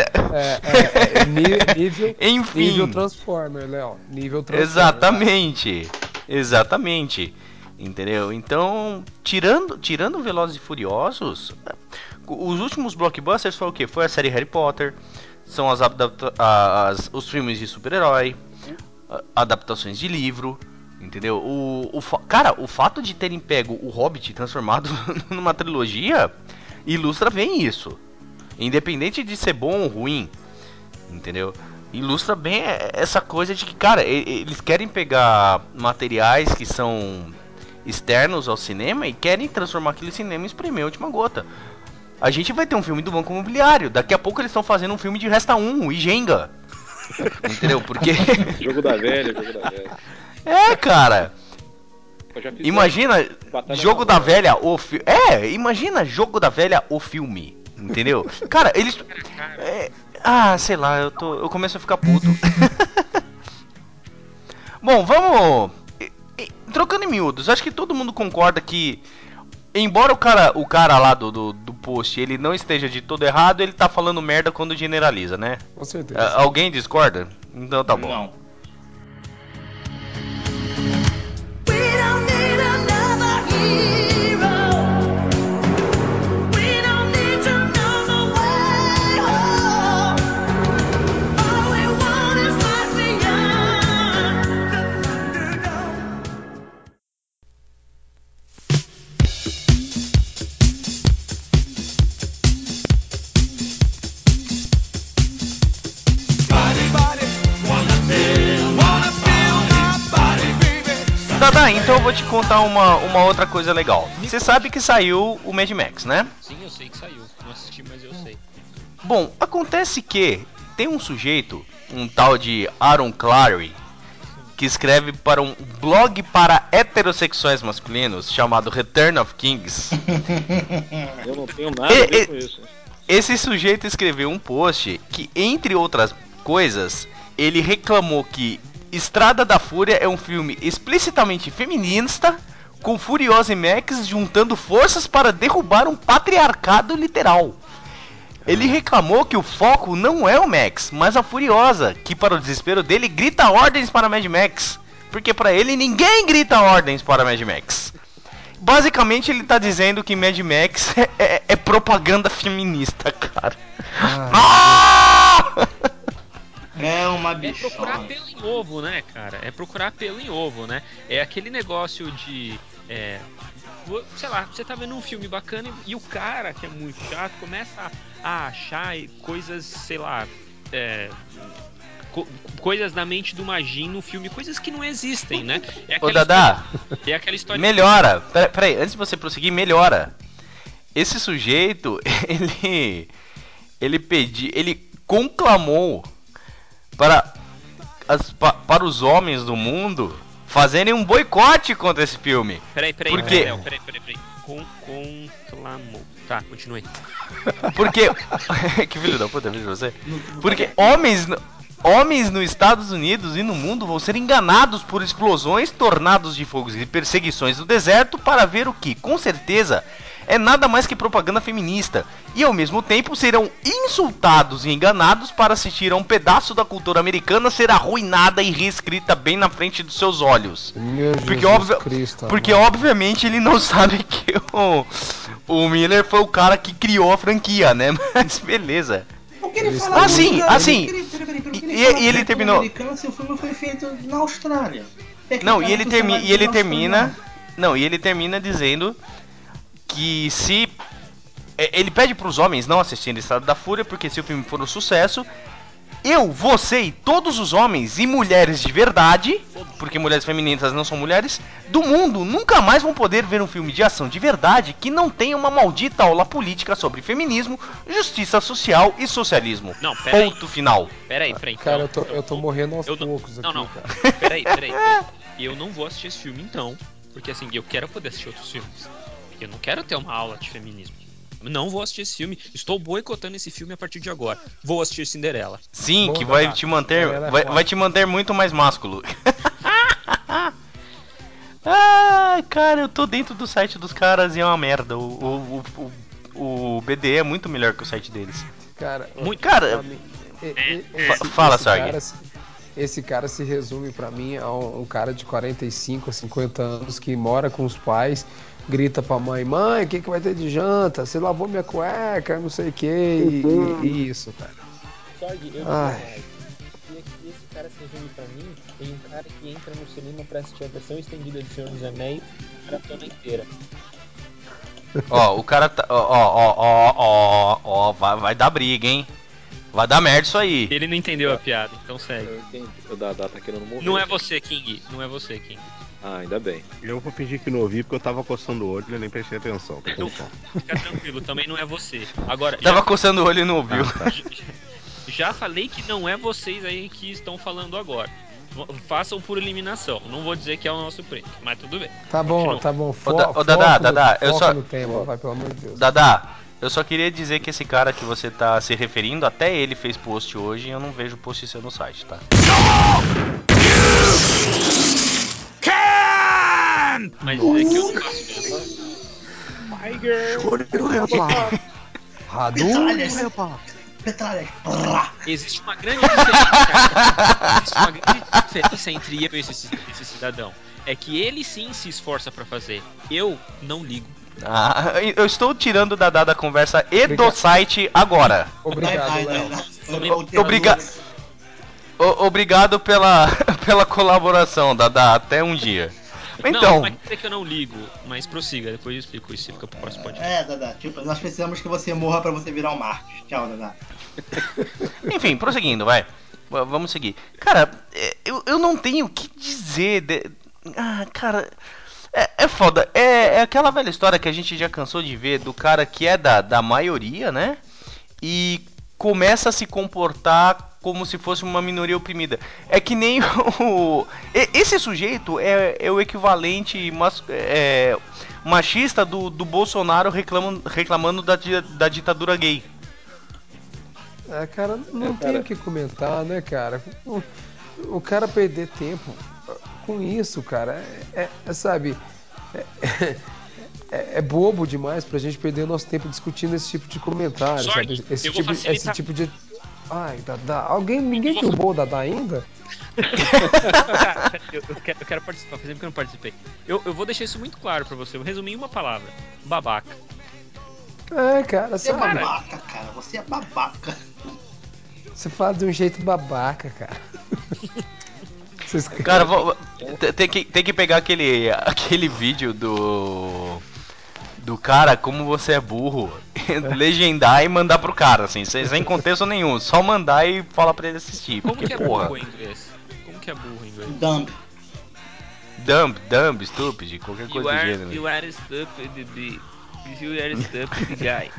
Enfim. Nível Transformer, Léo. Nível Transformer. Exatamente. Entendeu? Então, tirando Velozes e Furiosos, os últimos blockbusters foi o quê? Foi a série Harry Potter, são os filmes de super-herói, adaptações de livro, entendeu? Cara, o fato de terem pego o Hobbit transformado numa trilogia ilustra bem isso. Independente de ser bom ou ruim, entendeu? Ilustra bem essa coisa de que, cara, eles querem pegar materiais que são externos ao cinema e querem transformar aquele cinema em espremer a última gota. A gente vai ter um filme do Banco Imobiliário. Daqui a pouco eles estão fazendo um filme de Resta 1 e Jenga. Entendeu? Porque... Jogo da velha. Cara. Imagina Jogo da Velha, o filme. Imagina Jogo da Velha, o filme. Entendeu? Cara, eles... sei lá, eu começo a ficar puto. Bom, vamos... Trocando em miúdos, acho que todo mundo concorda que embora o cara lá do post ele não esteja de todo errado, ele tá falando merda quando generaliza, né? Com certeza. Alguém discorda? Então tá bom. Não. Dada, então eu vou te contar uma outra coisa legal. Você sabe que saiu o Mad Max, né? Sim, eu sei que saiu. Não assisti, mas eu sei. Bom, acontece que tem um sujeito, um tal de Aaron Clary, que escreve para um blog para heterossexuais masculinos chamado Return of Kings. Eu não tenho nada a ver com isso. Esse sujeito escreveu um post que, entre outras coisas, ele reclamou que Estrada da Fúria é um filme explicitamente feminista, com Furiosa e Max juntando forças para derrubar um patriarcado literal. Ele reclamou que o foco não é o Max, mas a Furiosa, que para o desespero dele grita ordens para Mad Max, porque para ele ninguém grita ordens para Mad Max. Basicamente ele tá dizendo que Mad Max é propaganda feminista, cara. É uma É bichona. procurar pelo em ovo, né, cara? É procurar pelo em ovo, né? É aquele negócio de... sei lá, você tá vendo um filme bacana e o cara, que é muito chato, começa a achar coisas, sei lá... coisas da mente do Magin no filme, coisas que não existem, né? Ô, Dadá, é aquela história... melhora. Peraí, antes de você prosseguir, melhora. Esse sujeito, ele conclamou para os homens do mundo fazerem um boicote contra esse filme. Peraí. Conclamou. Tá, continue. Porque... que filho da puta, veja você. Porque homens nos Estados Unidos e no mundo vão ser enganados por explosões, tornados de fogos e perseguições no deserto para ver o que, com certeza, é nada mais que propaganda feminista. E ao mesmo tempo serão insultados e enganados para assistir a um pedaço da cultura americana ser arruinada e reescrita bem na frente dos seus olhos. Meu porque obviamente ele não sabe que o Miller foi o cara que criou a franquia, né? Mas beleza. Porque ele fala assim. E ele terminou. Se o filme foi feito na Austrália. Não, e ele termina dizendo que se ele pede para os homens não assistirem Estrada da Fúria, porque se o filme for um sucesso, você e todos os homens e mulheres de verdade, porque mulheres femininas não são mulheres, do mundo nunca mais vão poder ver um filme de ação de verdade que não tenha uma maldita aula política sobre feminismo, justiça social e socialismo. Não, ponto final. Peraí, Frank. Cara, eu tô morrendo aos poucos aqui, não. cara. Peraí. Eu não vou assistir esse filme então, porque assim, eu quero poder assistir outros filmes. Eu não quero ter uma aula de feminismo. Não vou assistir esse filme. Estou boicotando esse filme a partir de agora. Vou assistir Cinderela. Sim, que vai te manter. Vai te manter muito mais másculo. Cara, eu tô dentro do site dos caras e é uma merda. O BDE é muito melhor que o site deles. Cara, fala, Sarg. Esse cara se resume pra mim a um cara de 45 a 50 anos que mora com os pais, grita pra mãe, o que vai ter de janta? Você lavou minha cueca, não sei o que, e isso, cara. Sorg, eu digo mais. E esse cara se resume pra mim em um cara que entra no cinema pra assistir a versão estendida de Senhor dos Anéis a maratona inteira. O cara tá... vai dar briga, hein? Vai dar merda isso aí. Ele não entendeu a piada, então segue. Eu entendi. O Dadá tá querendo morrer. Não é você, King. Ah, ainda bem. Eu vou fingir que não ouvi porque eu tava coçando o olho e nem prestei atenção. Fica tranquilo, também não é você. Agora, tava coçando o olho e não ouviu. Já falei que não é vocês aí que estão falando agora. Façam por eliminação. Não vou dizer que é o nosso prêmio, mas tudo bem. Tá bom. Dadá, eu só... no tema, vai, pelo amor de Deus. Dadá, eu só queria dizer que esse cara que você tá se referindo, até ele fez post hoje e eu não vejo post seu no site, tá? Mas é que eu não faço isso. Petralhas. Petralhas. Existe uma grande diferença. Existe uma grande diferença entre eu e esse cidadão. É que ele sim se esforça pra fazer. Eu não ligo. Eu estou tirando o Dadá da conversa e do site agora. Obrigado, Léo. Obrigado pela colaboração, Dadá. Até um dia. Então. Não vai dizer que eu não ligo, mas prossiga, depois eu explico isso, fica pro próximo podcast. Dadá, tipo, nós precisamos que você morra pra você virar um Marte. Tchau, Dadá. Enfim, prosseguindo, vai. Vamos seguir. Cara, eu não tenho o que dizer. Cara, é foda. É aquela velha história que a gente já cansou de ver do cara que é da maioria, né? E começa a se comportar como se fosse uma minoria oprimida. É que nem esse sujeito é o equivalente machista do Bolsonaro reclamando da ditadura gay. Cara, não tem o que comentar, né, cara? O cara perder tempo com isso, cara, sabe, é bobo demais pra gente perder o nosso tempo discutindo esse tipo de comentário, Sorte, sabe? Esse tipo de... Ai, Dadá, ninguém filmou o Dadá ainda? eu quero participar, faz tempo que eu não participei. Eu vou deixar isso muito claro pra você, eu resumi em uma palavra: babaca. Cara, você é babaca, cara, você é babaca. Você fala de um jeito babaca, cara. Cara, tem que pegar aquele vídeo do cara, como você é burro, legendar e mandar pro cara, assim, sem contexto nenhum. Só mandar e falar pra ele assistir. Como porque, que é porra. burro em inglês? Como que é burro em inglês? Dumb, stupid, qualquer coisa do gênero. You are stupid, you are stupid guy.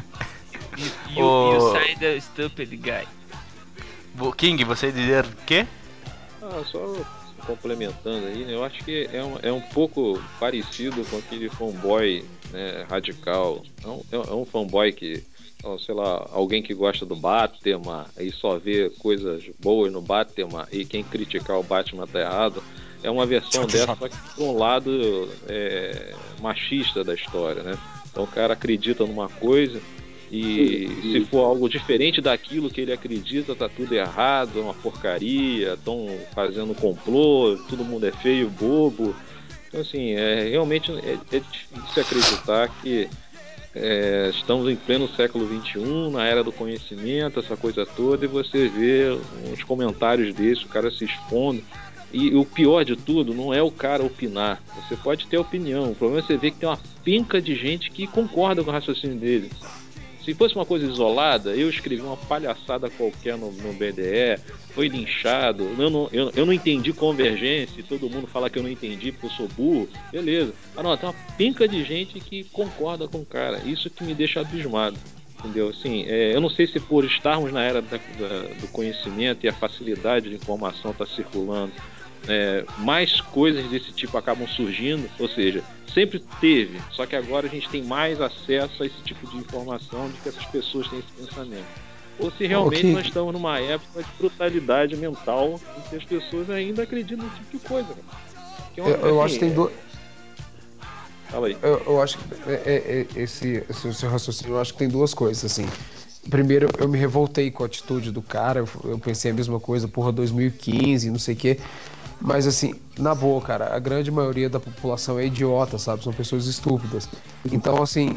You signed a stupid guy. King, você dizer o quê? Só complementando aí, né? Eu acho que é um pouco parecido com aquele fanboy, né, radical. É um fanboy que, sei lá, alguém que gosta do Batman e só vê coisas boas no Batman e quem criticar o Batman tá errado. É uma versão dessa, só que por um lado machista da história, né? Então o cara acredita numa coisa e se for algo diferente daquilo que ele acredita, tá tudo errado, é uma porcaria, estão fazendo complô, todo mundo é feio, bobo. Então assim, realmente é difícil acreditar que estamos em pleno século XXI, na era do conhecimento, essa coisa toda, e você vê uns comentários desses, o cara se expondo. E o pior de tudo não é o cara opinar. Você pode ter opinião, o problema é você ver que tem uma penca de gente que concorda com o raciocínio dele. Se fosse uma coisa isolada, eu escrevi uma palhaçada qualquer no BDE, foi linchado, eu não entendi convergência, e todo mundo fala que eu não entendi porque eu sou burro, beleza. Mas não, tem uma penca de gente que concorda com o cara, isso que me deixa abismado, entendeu? Assim, eu não sei se por estarmos na era do conhecimento e a facilidade de informação está circulando, mais coisas desse tipo acabam surgindo, ou seja, sempre teve, só que agora a gente tem mais acesso a esse tipo de informação de que essas pessoas têm esse pensamento. Ou se realmente nós estamos numa época de brutalidade mental em que as pessoas ainda acreditam nesse tipo de coisa. Eu acho que tem duas... Fala aí. Eu acho que esse seu raciocínio, eu acho que tem duas coisas, assim. Primeiro, eu me revoltei com a atitude do cara, eu pensei a mesma coisa, 2015, não sei o quê. Mas assim, na boa, cara, a grande maioria da população é idiota, sabe? São pessoas estúpidas. Então, assim,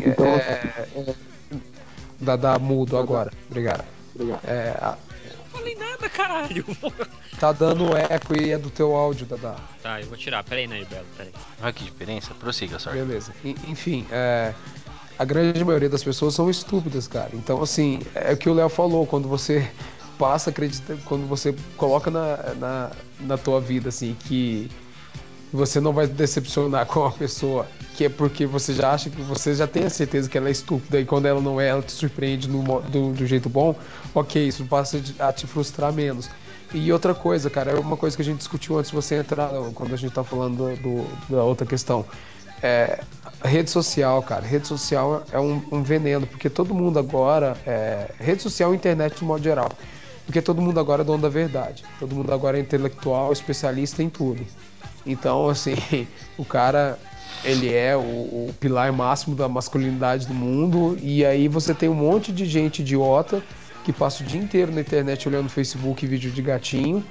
Dadá mudo agora. Obrigado. Não falei nada, caralho. Tá dando eco e é do teu áudio, Dadá. Tá, eu vou tirar. Peraí, Nair Belo, peraí. Olha que diferença. Prossiga, sorry. Beleza. Enfim, a grande maioria das pessoas são estúpidas, cara. Então, assim, é o que o Léo falou, quando você passa a acreditar, quando você coloca na tua vida, assim, que você não vai decepcionar com uma pessoa que é porque você já acha que você já tem a certeza que ela é estúpida e quando ela não é, ela te surpreende do jeito bom, ok, isso passa a te frustrar menos. E outra coisa, cara, é uma coisa que a gente discutiu antes de você entrar, quando a gente tá falando da outra questão. A rede social, cara, rede social é um veneno, porque todo mundo agora, rede social e internet de modo geral, porque todo mundo agora é dono da verdade, todo mundo agora é intelectual, especialista em tudo. Então, assim, o cara ele é o pilar máximo da masculinidade do mundo, e aí você tem um monte de gente idiota que passa o dia inteiro na internet olhando Facebook e vídeo de gatinho,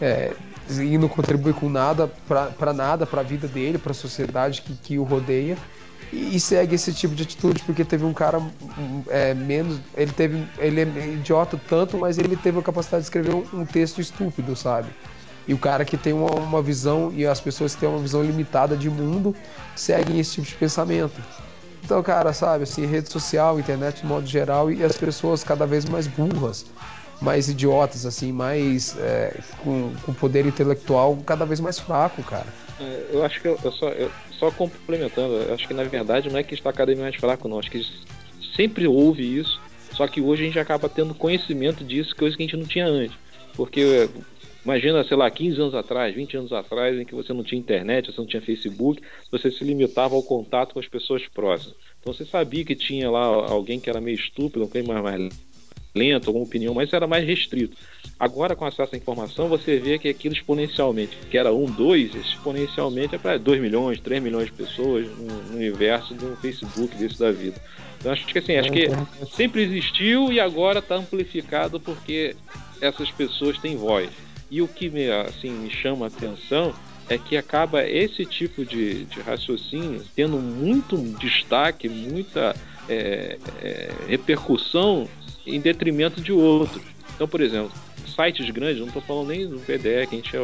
e não contribui com nada pra nada, pra vida dele, pra sociedade que o rodeia, e segue esse tipo de atitude porque teve um cara menos. Ele é idiota tanto, mas ele teve a capacidade de escrever um texto estúpido, sabe? E o cara que tem uma visão, e as pessoas que têm uma visão limitada de mundo seguem esse tipo de pensamento. Então, cara, sabe, assim, rede social, internet de modo geral, e as pessoas cada vez mais burras, mais idiotas, assim, mais com poder intelectual cada vez mais fraco, cara. Eu acho que só complementando, eu acho que na verdade não é que está cada vez mais fraco, não. Acho que sempre houve isso, só que hoje a gente acaba tendo conhecimento disso, coisa que a gente não tinha antes. Porque imagina, sei lá, 15 anos atrás, 20 anos atrás, em que você não tinha internet, você não tinha Facebook, você se limitava ao contato com as pessoas próximas. Então você sabia que tinha lá alguém que era meio estúpido, alguém mais lento, alguma opinião, mas era mais restrito. Agora, com acesso à informação, você vê que aquilo exponencialmente, que era 1, 2, exponencialmente é para 2 milhões, 3 milhões de pessoas no universo do Facebook desse da vida. Então, acho que assim, sempre existiu e agora está amplificado porque essas pessoas têm voz. E o que me chama a atenção é que acaba esse tipo de raciocínio tendo muito destaque, muita repercussão em detrimento de outros. Então, por exemplo, sites grandes, não estou falando nem do PDE, que a gente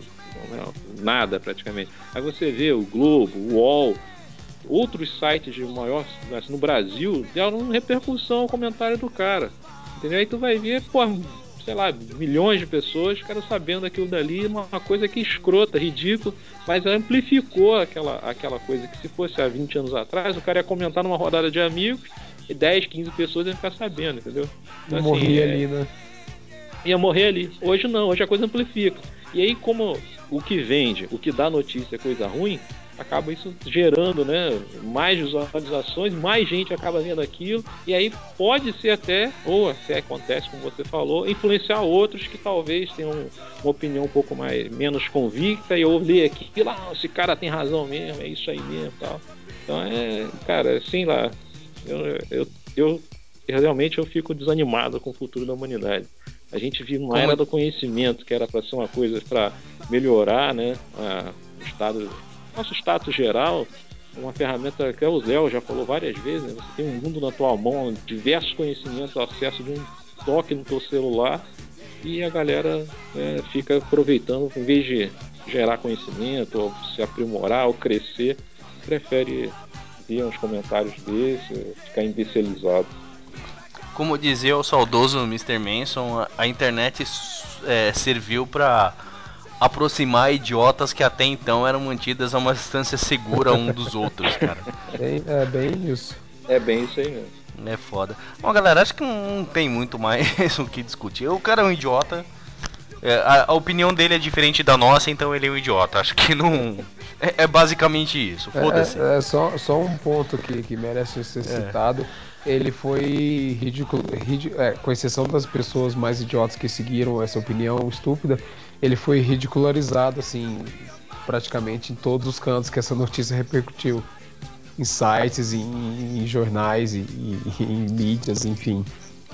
nada praticamente. Aí você vê o Globo, o UOL, outros sites de maior, assim, no Brasil, deram repercussão ao comentário do cara. Entendeu? Aí tu vai ver, pô, sei lá, milhões de pessoas, cara, sabendo aquilo dali, uma coisa que escrota, ridícula, mas amplificou aquela coisa que se fosse há 20 anos atrás, o cara ia comentar numa rodada de amigos e 10, 15 pessoas iam ficar sabendo, entendeu? Então, morria ali, né? Ia morrer ali. Hoje não, hoje a coisa amplifica. E aí, como o que vende, o que dá notícia é coisa ruim, acaba isso gerando, né, mais visualizações, mais gente acaba vendo aquilo, e aí pode ser até, ou se acontece como você falou, influenciar outros que talvez tenham uma opinião um pouco menos convicta e ou ler aquilo, esse cara tem razão mesmo, é isso aí mesmo, tal. Então cara, assim lá, eu realmente eu fico desanimado com o futuro da humanidade. A gente vive uma era do conhecimento, que era para ser uma coisa para melhorar, né, nosso status geral, uma ferramenta que o Léo já falou várias vezes, né, você tem um mundo na tua mão, diversos conhecimentos, acesso de um toque no teu celular, e a galera fica aproveitando, em vez de gerar conhecimento, ou se aprimorar, ou crescer, prefere ver uns comentários desses, ficar imbecilizado. Como dizia o saudoso Mr. Manson, a internet serviu para aproximar idiotas que até então eram mantidas a uma distância segura um dos outros, cara. É bem isso. É bem isso aí mesmo. É foda. Bom, galera, acho que não tem muito mais o que discutir. O cara é um idiota. A opinião dele é diferente da nossa, então ele é um idiota. Acho que não. É basicamente isso. Foda-se. Só um ponto que merece ser citado. Ele foi ridículo, com exceção das pessoas mais idiotas que seguiram essa opinião estúpida, ele foi ridicularizado, assim, praticamente em todos os cantos que essa notícia repercutiu. Em sites, em jornais, em mídias, enfim.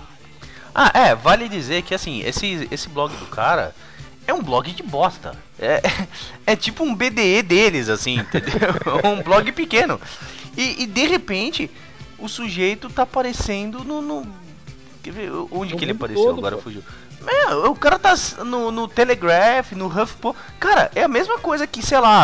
Vale dizer que, assim, esse blog do cara é um blog de bosta. É tipo um BDE deles, assim, entendeu? É um blog pequeno. E de repente, o sujeito tá aparecendo no quer ver onde que ele apareceu? Todo, agora fugiu. O cara tá no Telegraph, no HuffPo. Cara, é a mesma coisa que, sei lá,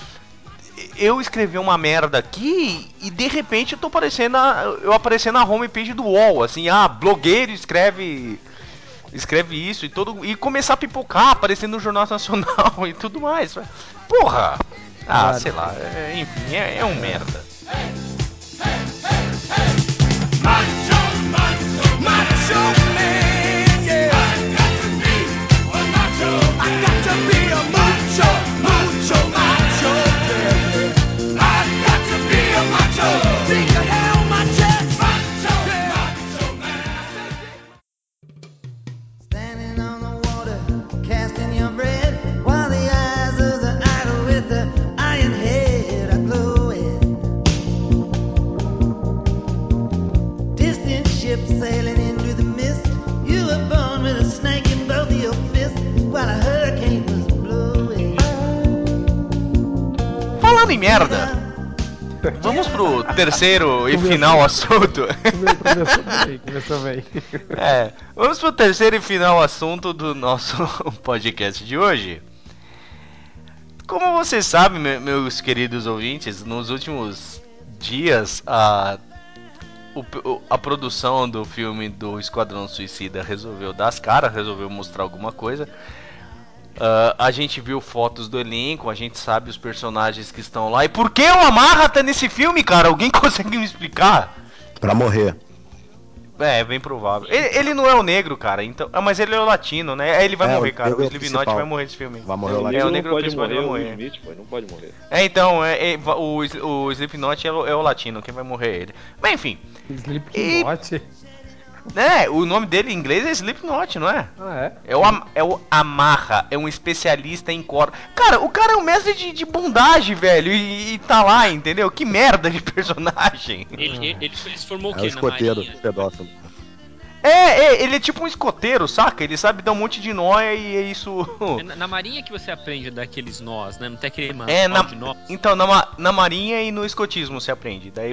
eu escrevi uma merda aqui e de repente eu aparecendo na homepage do UOL, assim, blogueiro escreve isso e começar a pipocar, aparecendo no Jornal Nacional e tudo mais. Porra! Sei lá, enfim, é um merda. falando em merda, vamos pro terceiro e final assunto. Começou bem. Vamos pro terceiro e final assunto do nosso podcast de hoje. Como vocês sabem, meus queridos ouvintes, nos últimos dias a produção do filme do Esquadrão Suicida resolveu dar as caras, resolveu mostrar alguma coisa. A gente viu fotos do elenco, a gente sabe os personagens que estão lá. E por que o Amarra tá nesse filme, cara? Alguém consegue me explicar? Pra morrer. É, bem provável. Ele não é o negro, cara, então. Mas ele é o latino, né? Ele vai morrer, cara. O Slipknot vai morrer nesse filme. Vai morrer o O latino. negro não pode morrer, vai o morrer. Will Smith, pô, não pode morrer. Então, o Slipknot é o latino, quem vai morrer é ele. Mas enfim. Slipknot? O nome dele em inglês é Slipknot, não é? Ah, é? É o Amarra, é um especialista em corda. Cara, o cara é um mestre de bondagem, velho, e tá lá, entendeu? Que merda de personagem. Ele se formou o É o quê? Na escoteiro, Marinha? pedófilo. Ele é tipo um escoteiro, saca? Ele sabe dar um monte de nóia e é isso. Na Marinha que você aprende daqueles nós, né? Não tem aquele de nós. Então, na marinha e no escotismo se aprende. Daí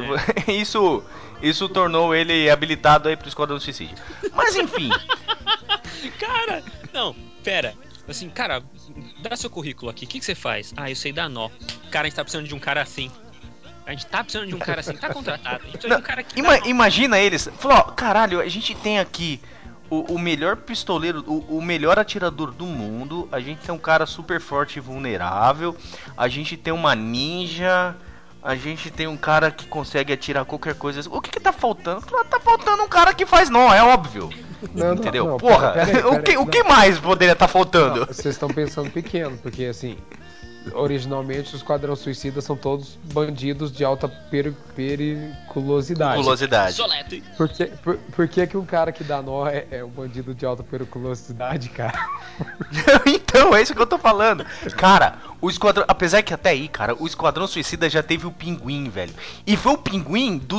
isso tornou ele habilitado aí pro Esquadrão Suicídio. Mas enfim. Cara, não, pera. Assim, cara, dá seu currículo aqui. O que você faz? Ah, eu sei dar nó. Cara, a gente tá precisando de um cara assim. A gente tá precisando de um cara assim, tá contratado. A gente precisa de um cara que imagina eles. Falou, ó, caralho, a gente tem aqui o melhor pistoleiro, o melhor atirador do mundo. A gente tem um cara super forte e vulnerável. A gente tem uma ninja. A gente tem um cara que consegue atirar qualquer coisa. O que tá faltando? Tá faltando um cara que faz nó, é óbvio. Entendeu? Não, porra, peraí, o que mais poderia estar faltando? Não, vocês estão pensando pequeno, porque assim, originalmente os Esquadrão Suicida são todos bandidos de alta periculosidade. Solete. Por que um cara que dá nó é um bandido de alta periculosidade, cara? Então, é isso que eu tô falando. Cara, o Esquadrão... Apesar que até aí, cara, o Esquadrão Suicida já teve o Pinguim, velho. E foi o Pinguim do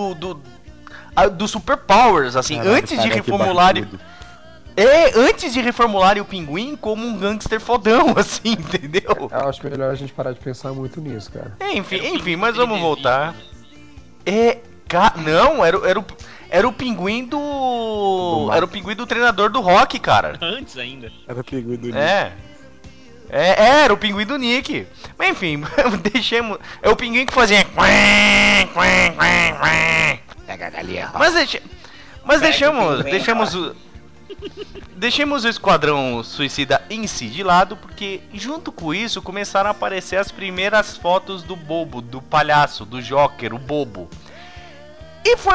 Super Powers, assim, Caralho, antes de reformularem... antes de reformularem o Pinguim como um gangster fodão, assim, entendeu? Eu acho melhor a gente parar de pensar muito nisso, cara. Enfim, mas vamos voltar. Não, era o pinguim era o pinguim do treinador do Rock, cara. Antes ainda. Era o pinguim do Nick. Era o pinguim do Nick. Mas enfim, deixemos. É o pinguim que fazia. Pega a galinha. Mas deixemos o Esquadrão Suicida em si de lado, porque junto com isso começaram a aparecer as primeiras fotos do bobo, do palhaço, do Joker, o bobo. E foi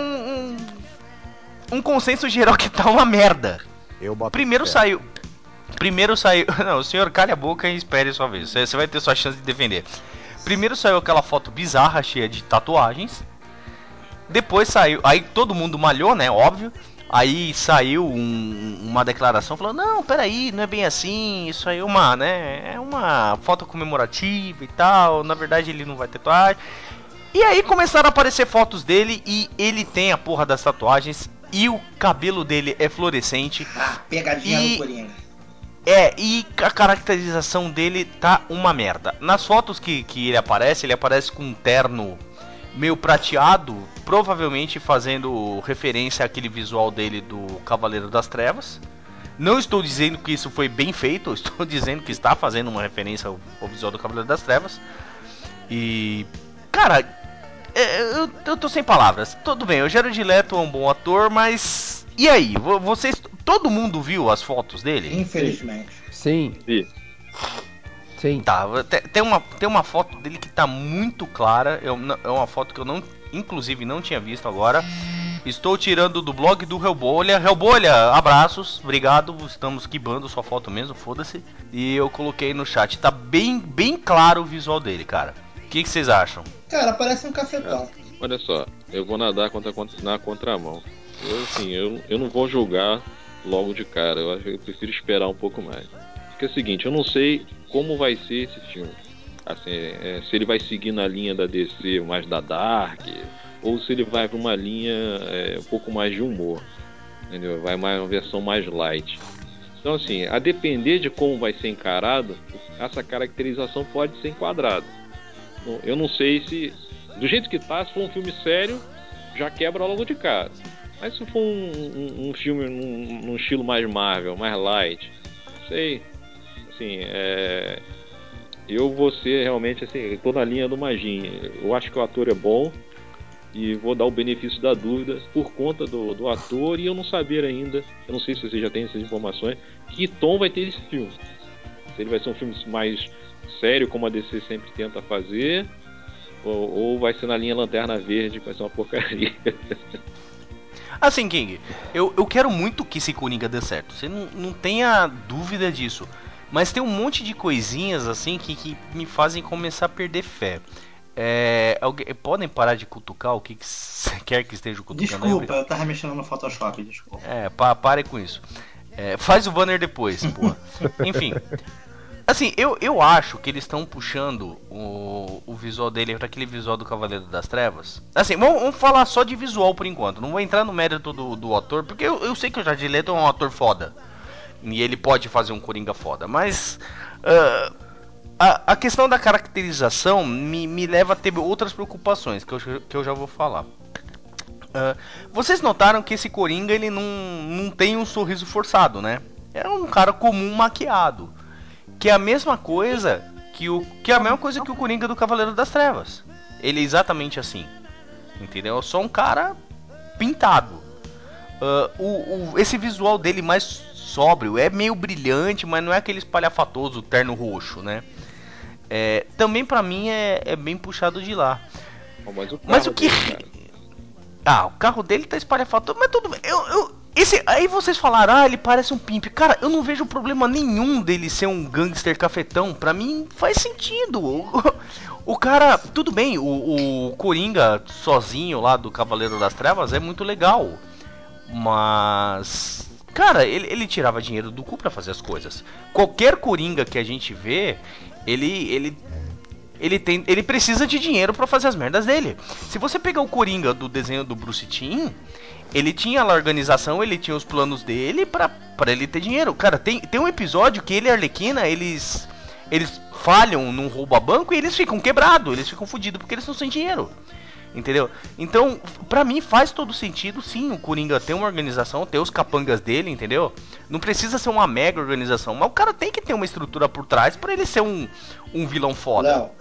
um consenso geral que tá uma merda. Primeiro saiu. Não, o senhor calha a boca e espere sua vez. Você vai ter sua chance de defender. Primeiro saiu aquela foto bizarra, cheia de tatuagens. Depois saiu. Aí todo mundo malhou, né? Óbvio. Aí saiu uma declaração falando: não, peraí, não é bem assim. Isso aí é uma foto comemorativa e tal. Na verdade, ele não vai ter tatuagem. E aí começaram a aparecer fotos dele e ele tem a porra das tatuagens e o cabelo dele é fluorescente. Pegadinha do Coringa. E a caracterização dele tá uma merda. Nas fotos que ele aparece com um terno meio prateado, provavelmente fazendo referência àquele visual dele do Cavaleiro das Trevas. Não estou dizendo que isso foi bem feito, estou dizendo que está fazendo uma referência ao visual do Cavaleiro das Trevas. E... cara, eu tô sem palavras. Tudo bem, o Jared Leto é um bom ator, mas... e aí? Vocês... todo mundo viu as fotos dele? Infelizmente. Sim. Sim. Tá, tem uma foto dele que tá muito clara. É uma foto que eu não... inclusive não tinha visto agora. Estou tirando do blog do Hellbolha. Hellbolha, abraços, obrigado. Estamos quibando sua foto mesmo, foda-se. E eu coloquei no chat. Tá bem claro o visual dele, cara. O que vocês acham? Cara, parece um cafetão. Olha só, eu vou nadar na contramão. Eu não vou julgar logo de cara. Eu acho que eu prefiro esperar um pouco mais. Porque é o seguinte, eu não sei como vai ser esse filme. Assim, se ele vai seguir na linha da DC, mais da Dark, ou se ele vai para uma linha um pouco mais de humor, entendeu? Vai mais uma versão mais light. Então, assim, a depender de como vai ser encarado, essa caracterização pode ser enquadrada. Eu não sei se... Do jeito que tá, se for um filme sério, já quebra logo de cara. Mas se for um filme num estilo mais Marvel, mais light, não sei. Assim, eu vou ser realmente, assim, eu tô na linha do Magin. Eu acho que o ator é bom e vou dar o benefício da dúvida por conta do ator e eu não saber ainda, eu não sei se você já tem essas informações, que tom vai ter esse filme. Se ele vai ser um filme mais sério, como a DC sempre tenta fazer, ou vai ser na linha Lanterna Verde, que vai ser uma porcaria. Assim, King, eu quero muito que esse Coringa dê certo. Você não tenha dúvida disso. Mas tem um monte de coisinhas assim que me fazem começar a perder fé. Podem parar de cutucar o que você quer que esteja cutucando? Desculpa, eu tava mexendo no Photoshop, desculpa. Pare com isso. Faz o banner depois, porra. Enfim. Assim, eu acho que eles estão puxando o visual dele para aquele visual do Cavaleiro das Trevas. Assim, vamos falar só de visual por enquanto. Não vou entrar no mérito do ator, porque eu sei que o Jared Leto é um ator foda. E ele pode fazer um Coringa foda. Mas a questão da caracterização me leva a ter outras preocupações que eu já vou falar. Vocês notaram que esse Coringa ele não tem um sorriso forçado, né? É um cara comum maquiado. Que é a mesma coisa que o Coringa do Cavaleiro das Trevas. Ele é exatamente assim. Entendeu? É só um cara pintado. Esse visual dele mais sóbrio é meio brilhante, mas não é aquele espalhafatoso terno roxo, né? Também pra mim é bem puxado de lá. Mas o que... o carro dele tá espalhafatoso, mas tudo bem. Aí vocês falaram, ele parece um pimp. Cara, eu não vejo problema nenhum dele ser um gangster cafetão. Pra mim faz sentido. O cara, tudo bem, o Coringa sozinho lá do Cavaleiro das Trevas é muito legal. Mas, cara, ele tirava dinheiro do cu pra fazer as coisas. Qualquer Coringa que a gente vê, ele precisa de dinheiro pra fazer as merdas dele. Se você pegar o Coringa do desenho do Bruce Timm, ele tinha lá a organização, ele tinha os planos dele pra ele ter dinheiro. Cara, tem um episódio que ele e a Arlequina, eles falham num roubo a banco e eles ficam quebrados, eles ficam fodidos porque eles estão sem dinheiro. Entendeu? Então, pra mim faz todo sentido, sim, o Coringa ter uma organização, ter os capangas dele, entendeu? Não precisa ser uma mega organização, mas o cara tem que ter uma estrutura por trás pra ele ser um vilão foda. Léo,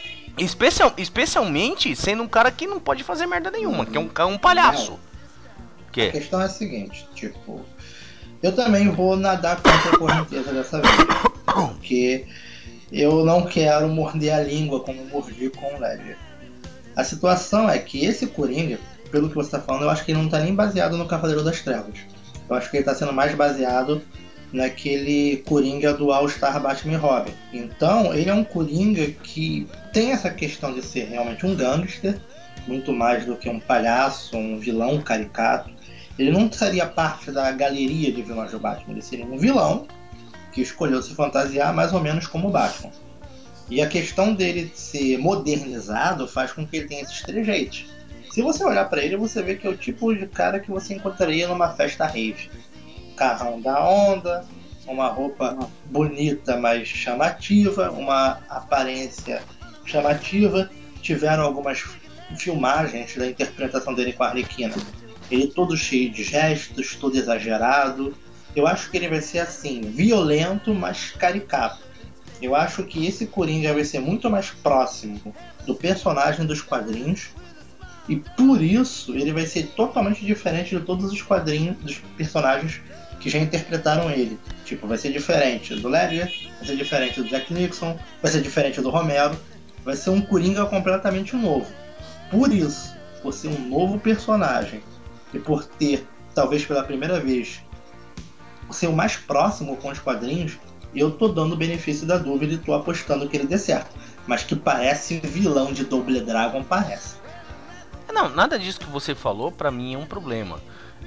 Especialmente sendo um cara que não pode fazer merda nenhuma, que é um palhaço. A questão é a seguinte, tipo, eu também vou nadar contra a correnteza dessa vez, porque eu não quero morder a língua como mordi com o Ledger. A situação é que esse Coringa, pelo que você está falando, eu acho que ele não está nem baseado no Cavaleiro das Trevas. Eu acho que ele está sendo mais baseado naquele Coringa do All-Star Batman e Robin. Então, ele é um Coringa que tem essa questão de ser realmente um gangster, muito mais do que um palhaço, um vilão caricato. Ele não seria parte da galeria de vilões do Batman, ele seria um vilão que escolheu se fantasiar mais ou menos como o Batman. E a questão dele ser modernizado faz com que ele tenha esses trejeitos. Se você olhar para ele, você vê que é o tipo de cara que você encontraria numa festa rave. Carrão da onda, uma roupa bonita, mas chamativa, uma aparência chamativa. Tiveram algumas filmagens da interpretação dele com a Arlequina. Ele todo cheio de gestos, todo exagerado. Eu acho que ele vai ser assim, violento, mas caricato. Eu acho que esse Coringa vai ser muito mais próximo do personagem dos quadrinhos e por isso ele vai ser totalmente diferente de todos os quadrinhos dos personagens que já interpretaram ele. Tipo, vai ser diferente do Ledger, vai ser diferente do Jack Nixon, vai ser diferente do Romero, vai ser um Coringa completamente novo. Por isso, por ser um novo personagem e por ter, talvez pela primeira vez, ser o mais próximo com os quadrinhos, eu tô dando o benefício da dúvida e tô apostando que ele dê certo. Mas que parece vilão de Double Dragon, parece. Não, nada disso que você falou pra mim é um problema.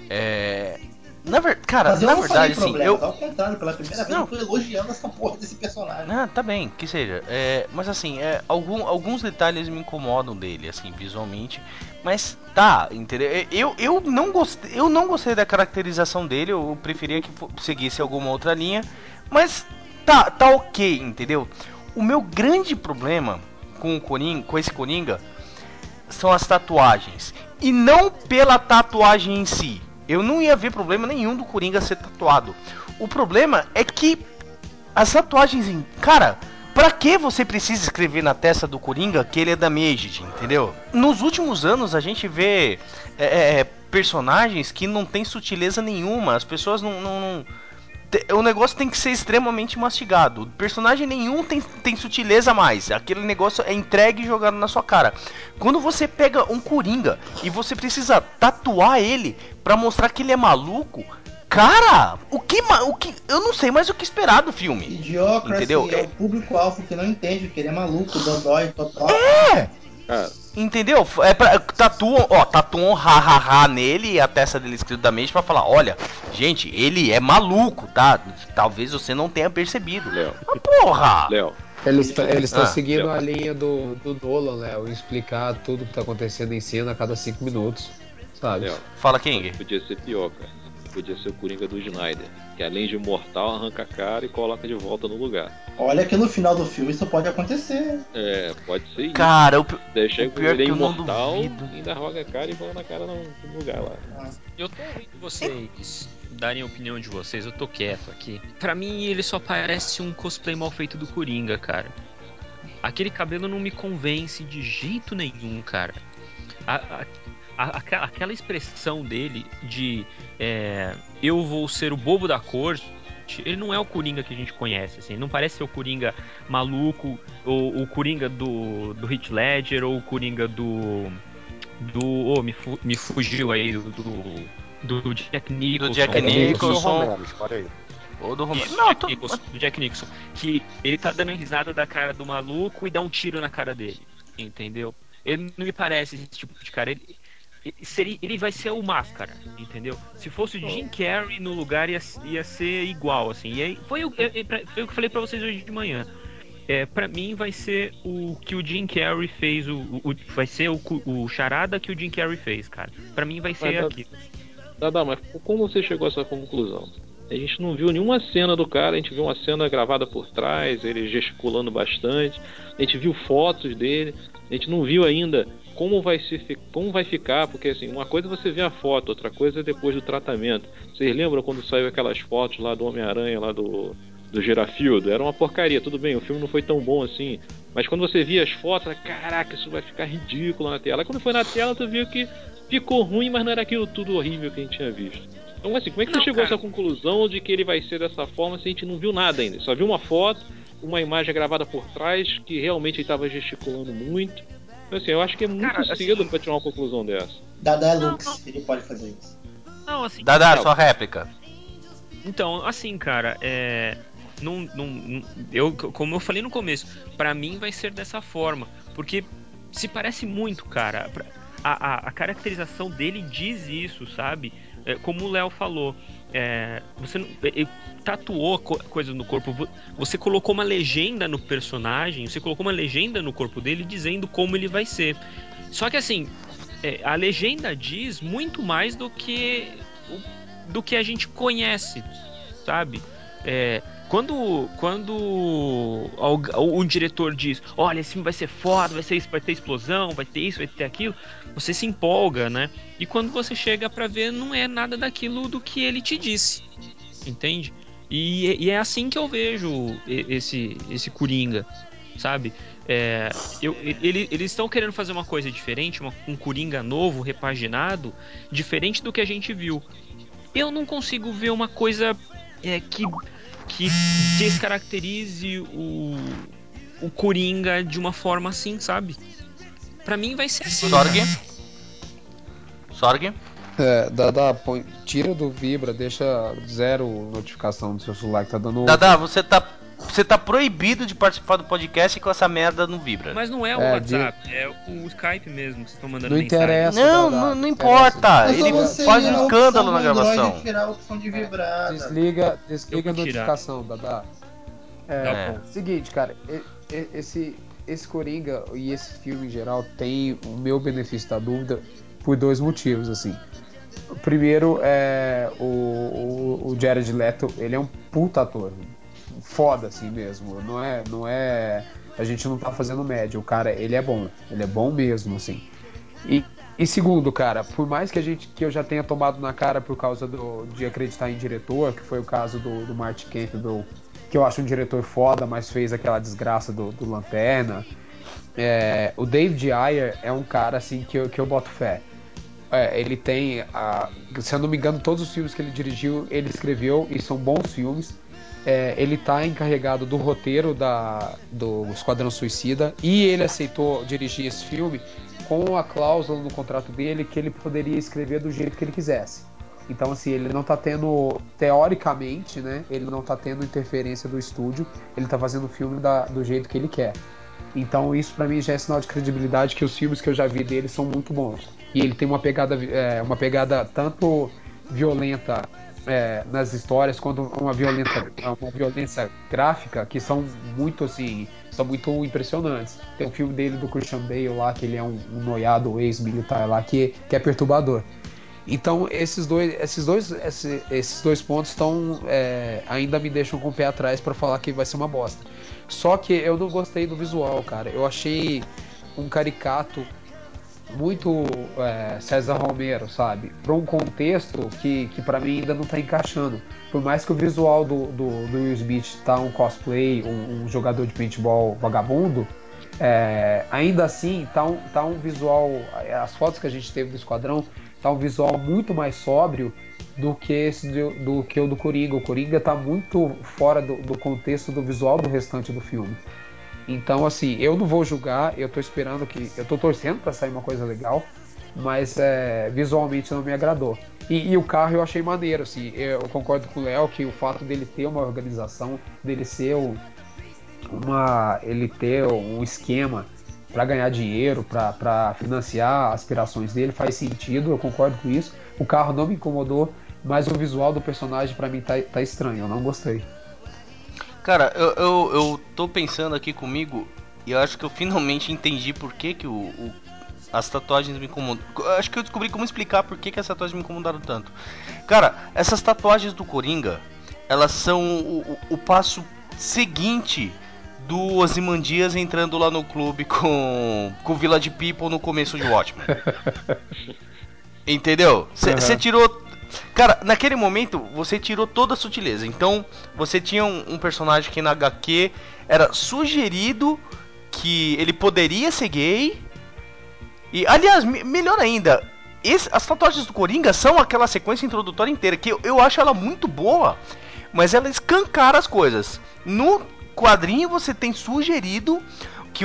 Cara, mas eu na não verdade, falei assim, problemas, ao contrário, pela primeira vez eu tô elogiando essa porra desse personagem. Tá bem, que seja. Mas assim, alguns detalhes me incomodam dele, assim, visualmente. Mas tá, entendeu? Eu não gostei da caracterização dele, eu preferia que seguisse alguma outra linha. Mas tá ok, entendeu? O meu grande problema com esse Coringa são as tatuagens. E não pela tatuagem em si. Eu não ia ver problema nenhum do Coringa ser tatuado. O problema é que as tatuagens em... Cara, pra que você precisa escrever na testa do Coringa que ele é da Megid, entendeu? Nos últimos anos a gente vê personagens que não tem sutileza nenhuma. As pessoas não o negócio tem que ser extremamente mastigado. Personagem nenhum tem sutileza a mais. Aquele negócio é entregue e jogado na sua cara. Quando você pega um Coringa e você precisa tatuar ele pra mostrar que ele é maluco, cara, o que eu não sei mais o que esperar do filme. Idiocracy entendeu? É o público-alvo que não entende que ele é maluco, dodói, totó. Entendeu? Tatuam ha nele e a testa dele escrito da mente pra falar, olha, gente, ele é maluco, tá? Talvez você não tenha percebido. Léo. Porra! Léo. Eles estão seguindo a linha do Nolan, Léo, explicar tudo que tá acontecendo em cena a cada 5 minutos, sabe? Léo. Fala, King. Podia ser pior, cara. Podia ser o Coringa do Snyder, que além de imortal, arranca a cara e coloca de volta no lugar. Olha que no final do filme isso pode acontecer. Pode ser isso. Cara, Deixa o pior ele é que eu não imortal, duvido. ainda roga a cara e põe na cara no lugar lá. Eu tô ouvindo vocês darem a opinião de vocês, eu tô quieto aqui. Pra mim, ele só parece um cosplay mal feito do Coringa, cara. Aquele cabelo não me convence de jeito nenhum, cara. Aquela expressão dele de eu vou ser o bobo da corte, ele não é o Coringa que a gente conhece, assim. Ele não parece ser o Coringa maluco, ou o Coringa do Heath Ledger, ou o Coringa me fugiu aí do Jack Nicholson. Do Jack Nicholson. Ou do Jack Nicholson. Que ele tá dando risada da cara do maluco e dá um tiro na cara dele. Entendeu? Ele não me parece esse tipo de cara. Ele vai ser o Máscara, entendeu? Se fosse o Jim Carrey no lugar, ia ser igual, assim. E aí, foi o que eu falei pra vocês hoje de manhã. Pra mim vai ser o que o Jim Carrey fez, vai ser o charada que o Jim Carrey fez, cara. Pra mim vai ser aquilo. Mas como você chegou a essa conclusão? A gente não viu nenhuma cena do cara, a gente viu uma cena gravada por trás, ele gesticulando bastante, a gente viu fotos dele, a gente não viu ainda como vai ficar, porque assim, uma coisa é você ver a foto, outra coisa é depois do tratamento. Vocês lembram quando saiu aquelas fotos lá do Homem-Aranha, lá do Gerafield? Era uma porcaria, tudo bem, o filme não foi tão bom assim, mas quando você via as fotos, caraca, isso vai ficar ridículo na tela. Aí quando foi na tela, tu viu que ficou ruim, mas não era aquilo tudo horrível que a gente tinha visto. Então assim, como é que você chegou a essa conclusão de que ele vai ser dessa forma se a gente não viu nada ainda? Só viu uma foto, uma imagem gravada por trás, que realmente ele estava gesticulando muito. Então assim, eu acho que é muito cedo pra tirar uma conclusão dessa. Dada Lux, ele pode fazer isso. Não, assim... Dada, sua réplica. Então, assim, cara, como eu falei no começo, pra mim vai ser dessa forma, porque se parece muito, cara. A caracterização dele diz isso, sabe? Como o Léo falou, você tatuou coisas no corpo, você colocou uma legenda no personagem, você colocou uma legenda no corpo dele dizendo como ele vai ser. Só que assim, a legenda diz muito mais do que a gente conhece, sabe? Quando o diretor diz, olha, esse filme vai ser foda, vai ter explosão, vai ter isso, vai ter aquilo, você se empolga, né? E quando você chega pra ver, não é nada daquilo do que ele te disse, entende? E é assim que eu vejo esse Coringa, sabe? Eles estão querendo fazer uma coisa diferente, um Coringa novo, repaginado, diferente do que a gente viu. Eu não consigo ver uma coisa que descaracterize o Coringa de uma forma assim, sabe? Pra mim vai ser assim. Sorg? Tira do Vibra, deixa 0 notificação do seu celular que tá dando... Dada, você tá proibido de participar do podcast com essa merda no Vibra. Mas não é o WhatsApp, é o Skype mesmo que vocês estão mandando não mensagem. Interessa, não importa. Ele faz um escândalo na gravação. Tirar a opção de vibrar. Desliga a notificação, Dada. Seguinte, cara, esse Coringa e esse filme em geral tem o meu benefício da dúvida por 2 motivos, assim. O primeiro é o Jared Leto, ele é um puta ator, foda assim mesmo, não é A gente não tá fazendo média. O cara, ele é bom mesmo, assim. E, e segundo, cara, por mais que eu já tenha tomado na cara por causa de acreditar em diretor, que foi o caso do Martin Campbell, que eu acho um diretor foda, mas fez aquela desgraça do Lanterna. O David Ayer é um cara assim que eu boto fé. Ele tem, se eu não me engano, todos os filmes que ele dirigiu, ele escreveu e são bons filmes. Ele está encarregado do roteiro do Esquadrão Suicida e ele aceitou dirigir esse filme com a cláusula no contrato dele que ele poderia escrever do jeito que ele quisesse. Então, assim, ele não está tendo, teoricamente, né? Ele não está tendo interferência do estúdio, ele está fazendo o filme do jeito que ele quer. Então isso pra mim já é sinal de credibilidade que os filmes que eu já vi dele são muito bons. E ele tem uma pegada tanto violenta nas histórias quanto uma violência gráfica que são muito assim, são muito impressionantes. Tem um filme dele do Christian Bale lá que ele é um noiado ex-militar lá que é perturbador. Então esses dois pontos ainda me deixam com o pé atrás para falar que vai ser uma bosta. Só que eu não gostei do visual, cara. Eu achei um caricato muito César Romero, sabe? Para um contexto que para mim ainda não tá encaixando. Por mais que o visual do Will Smith tá um cosplay, um jogador de paintball vagabundo, ainda assim tá um visual. As fotos que a gente teve do Esquadrão tá um visual muito mais sóbrio do que do que o do Coringa. O Coringa tá muito fora do contexto do visual do restante do filme. Então, assim, eu não vou julgar, eu tô esperando eu tô torcendo pra sair uma coisa legal, mas visualmente não me agradou. E o carro eu achei maneiro, assim, eu concordo com o Léo que o fato dele ter uma organização, dele ser ele ter um esquema para ganhar dinheiro, para financiar as aspirações dele, faz sentido, eu concordo com isso. O carro não me incomodou, mas o visual do personagem para mim tá estranho, eu não gostei. Cara, eu tô pensando aqui comigo e eu acho que eu finalmente entendi por que as tatuagens me incomodam. Acho que eu descobri como explicar por que as tatuagens me incomodaram tanto. Cara, essas tatuagens do Coringa, elas são o passo seguinte do Ozymandias entrando lá no clube com o Village People no começo de Watchmen. Entendeu? Você tirou. Cara, naquele momento você tirou toda a sutileza. Então você tinha um personagem que na HQ era sugerido que ele poderia ser gay. E, aliás, melhor ainda, as tatuagens do Coringa são aquela sequência introdutória inteira, que eu acho ela muito boa, mas ela escancara as coisas. No quadrinho você tem sugerido que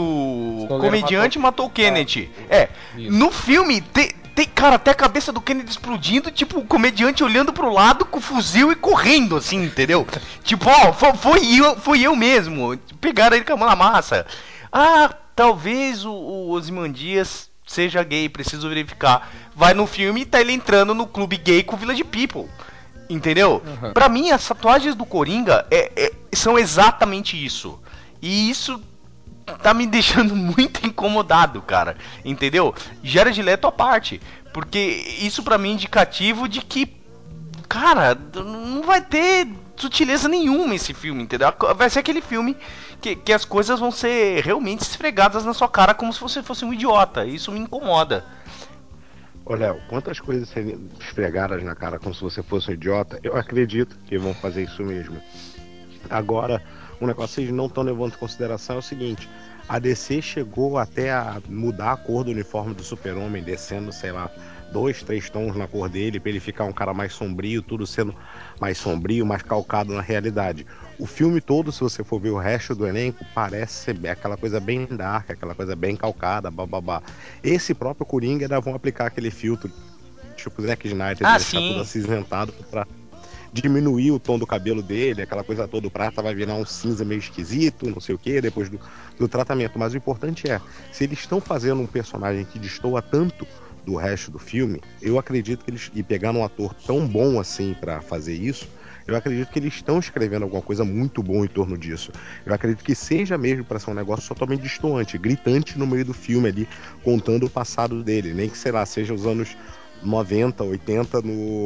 o comediante matou o Kennedy. No filme cara, até a cabeça do Kennedy explodindo, tipo, o comediante olhando pro lado com o fuzil e correndo, assim, entendeu? Tipo, ó, foi eu mesmo. Pegaram ele com a mão na massa. Ah, talvez o Ozymandias seja gay, preciso verificar. Vai no filme e tá ele entrando no clube gay com o Village People. Entendeu? Pra mim, as tatuagens do Coringa são exatamente isso. E isso tá me deixando muito incomodado, cara. Entendeu? Jared Leto à parte. Porque isso pra mim é indicativo de que, cara, não vai ter sutileza nenhuma esse filme, entendeu? Vai ser aquele filme que as coisas vão ser realmente esfregadas na sua cara como se você fosse um idiota. Isso me incomoda. Ô, Léo, quantas coisas seriam esfregadas na cara como se você fosse um idiota? Eu acredito que vão fazer isso mesmo. Agora, um negócio que eles não estão levando em consideração é o seguinte: a DC chegou até a mudar a cor do uniforme do Super-Homem, descendo, sei lá, 2, 3 tons na cor dele, para ele ficar um cara mais sombrio, tudo sendo mais sombrio, mais calcado na realidade. O filme todo, se você for ver o resto do elenco, parece ser aquela coisa bem dark, aquela coisa bem calcada, bababá. Esse próprio Coringa ainda vão aplicar aquele filtro, tipo Zack Snyder, de deixar tudo acinzentado pra diminuir o tom do cabelo dele, aquela coisa toda, o prata vai virar um cinza meio esquisito, não sei o que, depois do tratamento. Mas o importante é, se eles estão fazendo um personagem que destoa tanto do resto do filme, eu acredito que eles, e pegando um ator tão bom assim para fazer isso, eu acredito que eles estão escrevendo alguma coisa muito boa em torno disso. Eu acredito que seja mesmo para ser um negócio totalmente distoante, gritante no meio do filme ali, contando o passado dele, nem que, sei lá, seja os anos 90, 80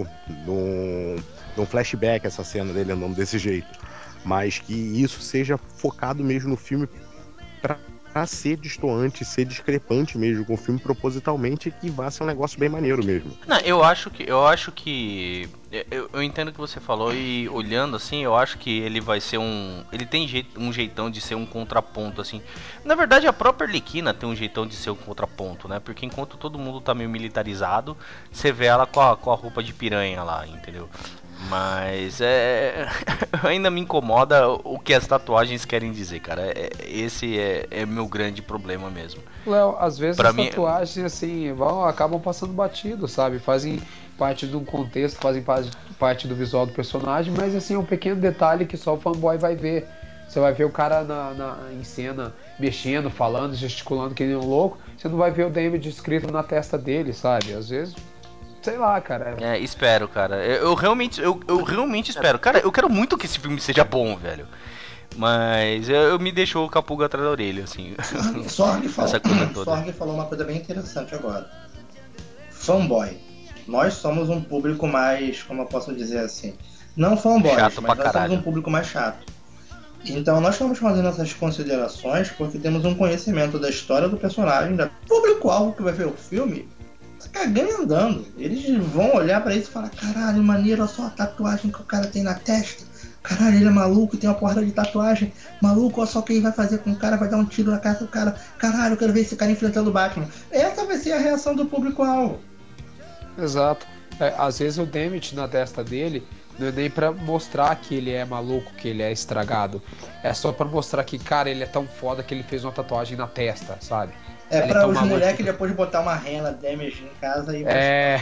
num flashback essa cena dele andando desse jeito, mas que isso seja focado mesmo no filme pra ser destoante, ser discrepante mesmo com o filme propositalmente, que vá ser um negócio bem maneiro mesmo. Não, eu acho que eu entendo o que você falou e olhando assim, eu acho que ele vai ser ele tem um jeitão de ser um contraponto assim. Na verdade, a própria Arlequina tem um jeitão de ser um contraponto, né? Porque enquanto todo mundo tá meio militarizado, você vê ela com a roupa de piranha lá, entendeu? Mas ainda me incomoda o que as tatuagens querem dizer, cara. Esse é meu grande problema mesmo. Léo, às vezes Pra as mim, tatuagens assim acabam passando batido, sabe? Fazem parte de um contexto, fazem parte do visual do personagem, mas assim é um pequeno detalhe que só o fanboy vai ver. Você vai ver o cara em cena mexendo, falando, gesticulando que nem um louco. Você não vai ver o damage escrito na testa dele, sabe? Às vezes, sei lá, cara. espero, cara. Eu realmente espero. Cara, eu quero muito que esse filme seja bom, velho. Mas eu me deixou com a pulga atrás da orelha, assim. Sorg Essa coisa toda. falou uma coisa bem interessante agora. Fanboy. Nós somos um público mais, como eu posso dizer assim, não fanboys, Chato pra mas nós somos um caralho. público mais chato. Então nós estamos fazendo essas considerações porque temos um conhecimento da história do personagem, da público-alvo que vai ver o filme, tá cagando e andando. Eles vão olhar pra isso e falar: caralho, maneiro, olha só a tatuagem que o cara tem na testa. Caralho, ele é maluco, tem uma porra de tatuagem. Maluco, olha só o que ele vai fazer com o cara, vai dar um tiro na cara do cara. Caralho, eu quero ver esse cara enfrentando o Batman. Essa vai ser a reação do público-alvo. Exato. Às vezes o damage na testa dele não é nem pra mostrar que ele é maluco, que ele é estragado. É só pra mostrar que, cara, ele é tão foda que ele fez uma tatuagem na testa, sabe? É Ele é pra tão os maluco. moleques depois botar uma rena damage em casa e É.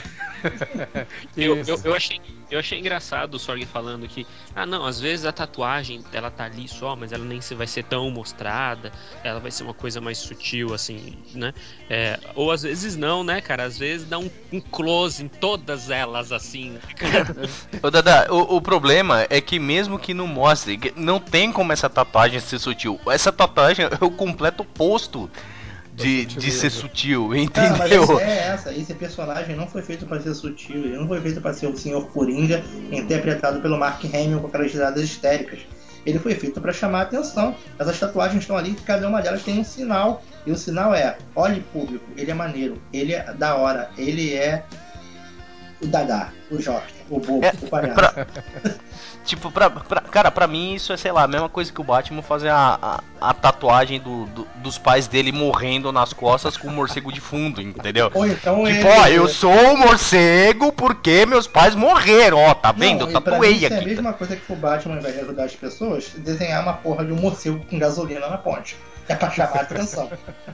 Eu achei engraçado o Sorg falando que, não, às vezes a tatuagem ela tá ali só, mas ela nem vai ser tão mostrada, ela vai ser uma coisa mais sutil, assim, né? Ou às vezes não, né, cara? Às vezes dá um close em todas elas, assim. Ô Dada, o problema é que mesmo que não mostre, não tem como essa tatuagem ser sutil. Essa tatuagem é o completo oposto de ser sutil, Cara, mas entendeu? essa. Esse personagem não foi feito pra ser sutil. Ele não foi feito pra ser o Senhor Coringa, interpretado pelo Mark Hamill com aquelas risadas histéricas. Ele foi feito pra chamar a atenção. Essas tatuagens estão ali, cada uma delas tem um sinal. E o sinal é: olhe público, ele é maneiro, ele é da hora, ele é o Dadá, o Josta, o bobo, o palhaço. Tipo, cara, pra mim isso é, sei lá, a mesma coisa que o Batman fazer a tatuagem dos pais dele morrendo nas costas com um morcego de fundo, entendeu? Ou então tipo, ele... eu sou um morcego porque meus pais morreram, ó, tá vendo? Não, Eu pra mim tatuei isso é a aqui. mesma coisa que o Batman, ao invés de ajudar as pessoas, desenhar uma porra de um morcego com gasolina na ponte. É pra chamar a atenção.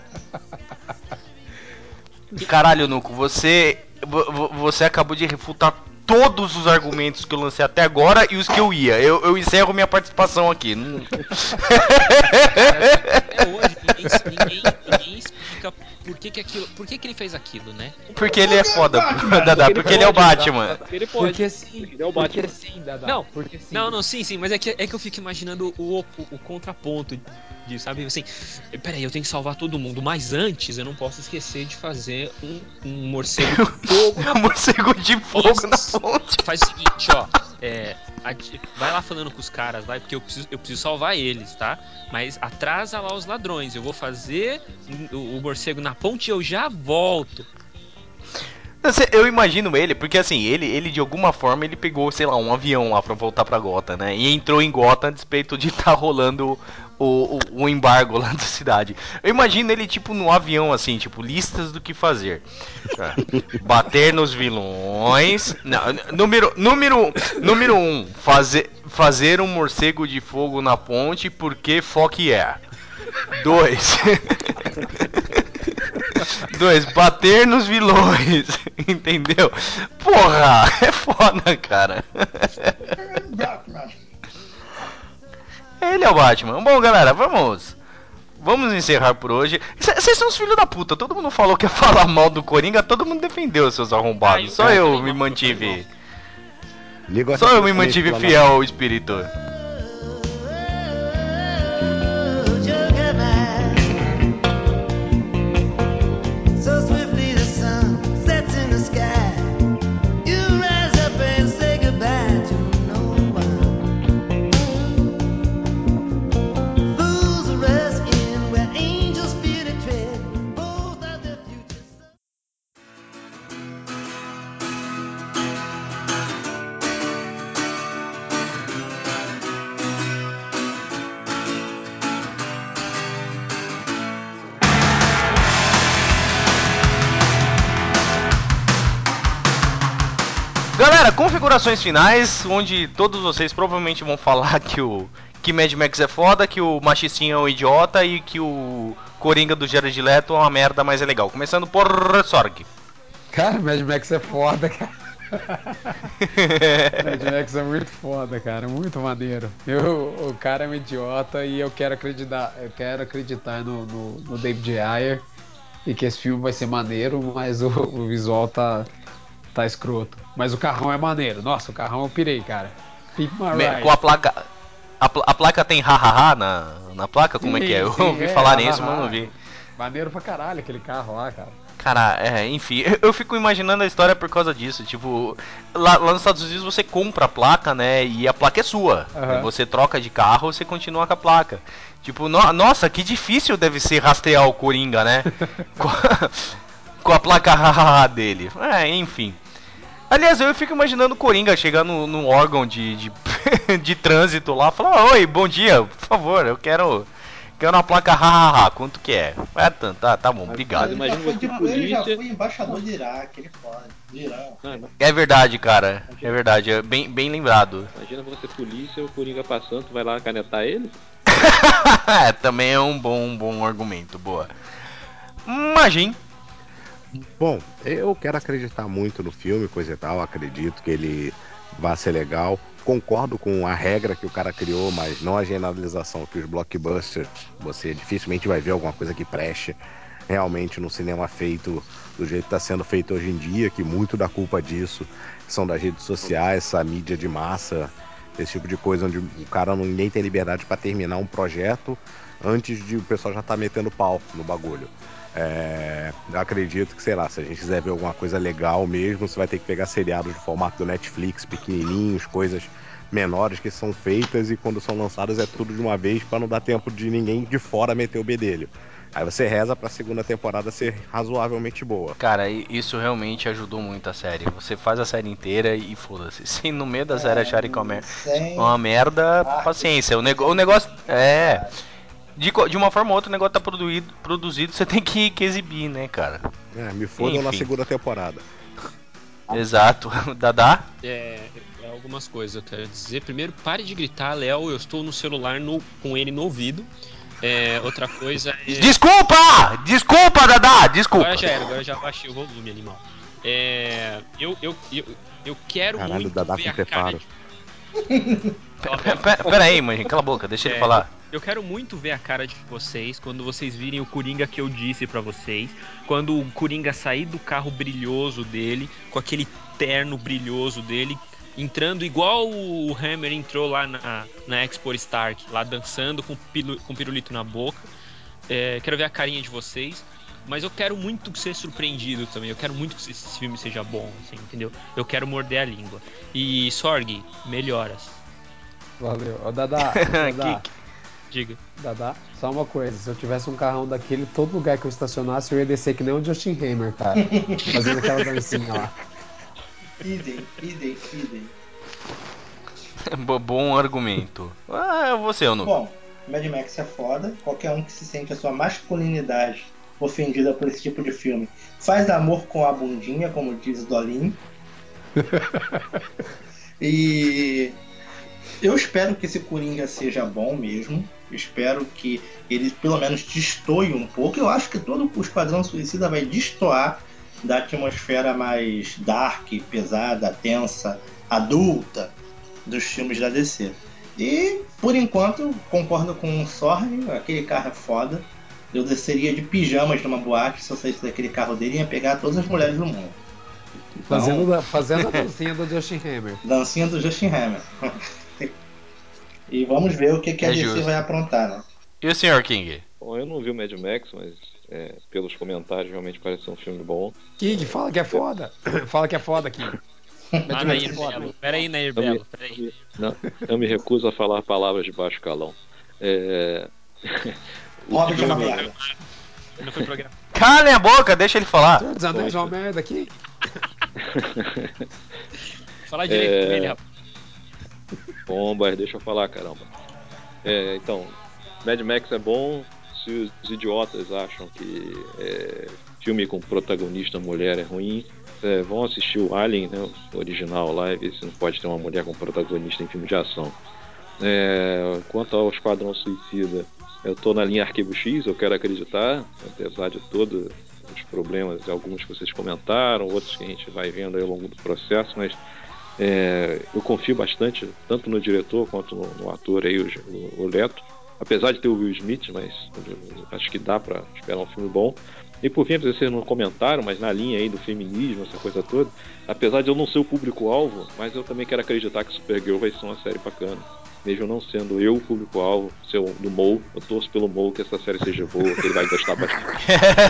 Caralho, Nuco, você acabou de refutar todos os argumentos que eu lancei até agora e os que eu ia. Eu encerro minha participação aqui. Até hoje ninguém explica por que ele fez aquilo, né? Porque ele é foda, Dada, porque ele é o Batman. Ele pode. Porque sim, Ele é o Batman. porque sim, Dada. Não, porque sim. não, sim, mas é que eu fico imaginando o contraponto disso, sabe? Assim, peraí, eu tenho que salvar todo mundo, mas antes eu não posso esquecer de fazer um morcego de fogo na Um morcego de fogo na ponte. Faz o seguinte, ó, vai lá falando com os caras, vai, porque eu preciso salvar eles, tá? Mas atrasa lá os ladrões, eu vou fazer o morcego na ponte e eu já volto. Eu imagino ele, porque assim, ele de alguma forma ele pegou, sei lá, um avião lá pra voltar pra Gotham, né? E entrou em Gotham a despeito de estar rolando o embargo lá da cidade. Eu imagino ele, tipo, no avião, assim, tipo, listas do que fazer. Bater nos vilões. Não, número 1, fazer um morcego de fogo na ponte porque fuck yeah. 2. 2. Bater nos vilões. Entendeu? Porra, é foda, cara. Ele é o Batman. Bom, galera, vamos encerrar por hoje. Vocês são os filhos da puta. Todo mundo falou que ia falar mal do Coringa, todo mundo defendeu, seus arrombados. Só eu me mantive. Só eu me mantive fiel ao espírito. Galera, configurações finais, onde todos vocês provavelmente vão falar que Mad Max é foda, que o Machistinha é um idiota e que o Coringa do Jared Leto é uma merda, mas é legal. Começando por Sorg. Cara, Mad Max é foda, cara. Mad Max é muito foda, cara, muito maneiro. O cara é um idiota e eu quero acreditar no David Ayer e que esse filme vai ser maneiro, mas o visual tá escroto. Mas o carrão é maneiro. Nossa, o carrão eu pirei, cara. Pimp my ride. Com a placa. A placa tem hahaha na placa? Como é que é? Eu ouvi falar nisso, mas não vi. Maneiro pra caralho aquele carro lá, cara. Cara, enfim, eu fico imaginando a história por causa disso. Tipo, lá nos Estados Unidos você compra a placa, né? E a placa é sua. Uhum. Você troca de carro, você continua com a placa. Tipo, nossa, que difícil deve ser rastrear o Coringa, né? com a placa hahaha dele. Enfim. Aliás, eu fico imaginando o Coringa chegar no órgão de trânsito lá e falar: oi, bom dia, por favor, eu quero uma placa hahaha, quanto que é? Tá bom, obrigado. Ele já foi embaixador de Iraque, ele pode. De Irã. É verdade, cara, é verdade, é bem lembrado. Imagina você polícia, o Coringa passando, tu vai lá canetar ele? Também é um bom argumento, boa. Imagine. Bom, eu quero acreditar muito no filme, coisa e tal, acredito que ele vai ser legal. Concordo com a regra que o cara criou, mas não a generalização que os blockbusters, você dificilmente vai ver alguma coisa que preste realmente no cinema feito do jeito que está sendo feito hoje em dia, que muito da culpa disso são das redes sociais, essa mídia de massa, esse tipo de coisa onde o cara nem tem liberdade para terminar um projeto antes de o pessoal já tá metendo pau no bagulho. Eu acredito que, sei lá, se a gente quiser ver alguma coisa legal mesmo, você vai ter que pegar seriados do formato do Netflix, pequenininhos, coisas menores que são feitas e quando são lançadas é tudo de uma vez para não dar tempo de ninguém de fora meter o bedelho. Aí você reza pra segunda temporada ser razoavelmente boa. Cara, isso realmente ajudou muito a série. Você faz a série inteira e foda-se. Se no meio da série acharem que é uma merda, paciência. O negócio de uma forma ou outra o negócio tá produzido, você tem que exibir, né, cara? Me fodam na segunda temporada. Exato. Dadá? Algumas coisas eu quero dizer. Primeiro, pare de gritar, Léo, eu estou no celular com ele no ouvido. Outra coisa é... Desculpa, Dadá! Desculpa! Agora já baixei o volume, animal. Eu quero muito Dadá ver com a cara preparo. Pera aí, mãe, cala a boca, deixa ele falar. Eu quero muito ver a cara de vocês quando vocês virem o Coringa que eu disse pra vocês. Quando o Coringa sair do carro brilhoso dele, com aquele terno brilhoso dele, entrando igual o Hammer entrou lá na Expo Stark, lá dançando com pirulito na boca. Quero ver a carinha de vocês. Mas eu quero muito ser surpreendido também. Eu quero muito que esse filme seja bom, assim, entendeu? Eu quero morder a língua. E Sorg, melhoras. Valeu. Ô, Dadá. Diga. Dadá, só uma coisa, se eu tivesse um carrão daquele, todo lugar que eu estacionasse eu ia descer que nem o Justin Hammer, cara. Fazendo aquela dancinha lá. Idem. Bom argumento. Você, Onu. Bom, Mad Max é foda. Qualquer um que se sente a sua masculinidade ofendida por esse tipo de filme faz amor com a bundinha, como diz Dolinho. E eu espero que esse Coringa seja bom mesmo. Espero que ele pelo menos destoie um pouco. Eu acho que todo o Esquadrão Suicida vai destoar da atmosfera mais dark, pesada, tensa, adulta dos filmes da DC. E, por enquanto, eu concordo com o Sorg, aquele carro é foda. Eu desceria de pijamas numa boate se eu saísse daquele carro dele e ia pegar todas as mulheres do mundo. Então, Fazendo a dancinha do Justin Hammer. Dancinha do Justin Hammer. E vamos ver o que a DC justo. vai aprontar, né? E o Sr. King? Bom, eu não vi o Mad Max, mas pelos comentários realmente parece ser um filme bom. King, fala que é foda. Fala que é foda, King. Nair Belo. Pera aí, Nair Belo. Não, eu me recuso a falar palavras de baixo calão. Hobbit é uma merda. Não foi programa. Calem a boca, deixa ele falar. Senhor dos Anéis é uma merda aqui. Fala direito com ele, rapaz. Bomba, deixa eu falar, caramba. Então, Mad Max é bom se os idiotas acham que filme com protagonista mulher é ruim, vão assistir o Alien, né, o original lá, e ver se não pode ter uma mulher com protagonista em filme de ação. Quanto ao Esquadrão Suicida, eu tô na linha Arquivo X, eu quero acreditar, apesar de todos os problemas, alguns que vocês comentaram, outros que a gente vai vendo aí ao longo do processo, mas eu confio bastante tanto no diretor quanto no ator aí, o Leto, apesar de ter o Will Smith, mas acho que dá pra esperar um filme bom. E por fim, vocês não comentaram, mas na linha aí do feminismo, essa coisa toda, apesar de eu não ser o público-alvo, mas eu também quero acreditar que Supergirl vai ser uma série bacana. Mesmo não sendo eu o público-alvo, ser do Mo, eu torço pelo Mo que essa série seja boa, que ele vai gostar bastante.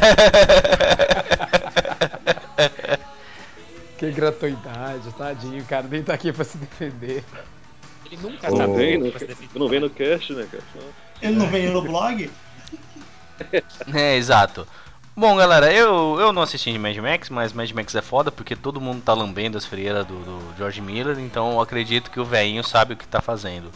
Que gratuidade, tadinho, cara, nem tá aqui pra se defender. Ele nunca Não tá vem bom no, pra se defender. não vem no cast, né, cara? Ele não vem no blog? Exato. Bom, galera, eu não assisti de Mad Max, mas Mad Max é foda porque todo mundo tá lambendo as frieiras do George Miller, então eu acredito que o velhinho sabe o que tá fazendo.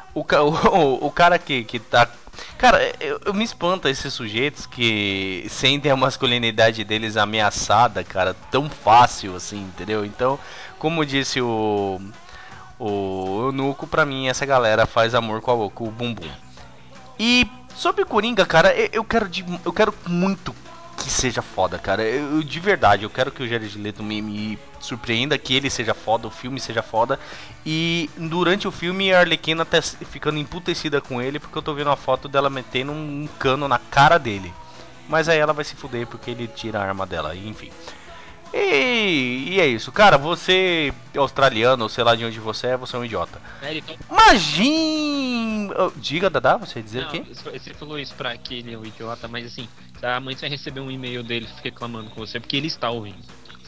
O cara que tá... Cara, eu me espanta esses sujeitos que sentem a masculinidade deles ameaçada, cara, tão fácil assim, entendeu? Então, como disse o Eunuco, pra mim essa galera faz amor com o bumbum. E sobre o Coringa, cara, eu quero muito que seja foda, cara. De verdade, eu quero que o Jared Leto me surpreenda, que ele seja foda, o filme seja foda. E durante o filme a Arlequina tá ficando emputecida com ele, porque eu tô vendo uma foto dela metendo um cano na cara dele. Mas aí ela vai se fuder porque ele tira a arma dela, enfim. E é isso, cara, você australiano, ou sei lá de onde você é um idiota. Imagine... Diga, Dada, você ia dizer o quê? Você falou isso pra que ele é um idiota, mas assim, amanhã você vai receber um e-mail dele reclamando com você, porque ele está ouvindo.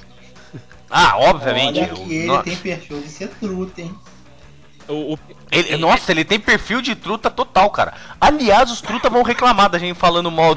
Ah, obviamente. Olha que ele tem perfil de ser truta, hein? Nossa, ele tem perfil de truta total, cara. Aliás, os truta vão reclamar da gente falando mal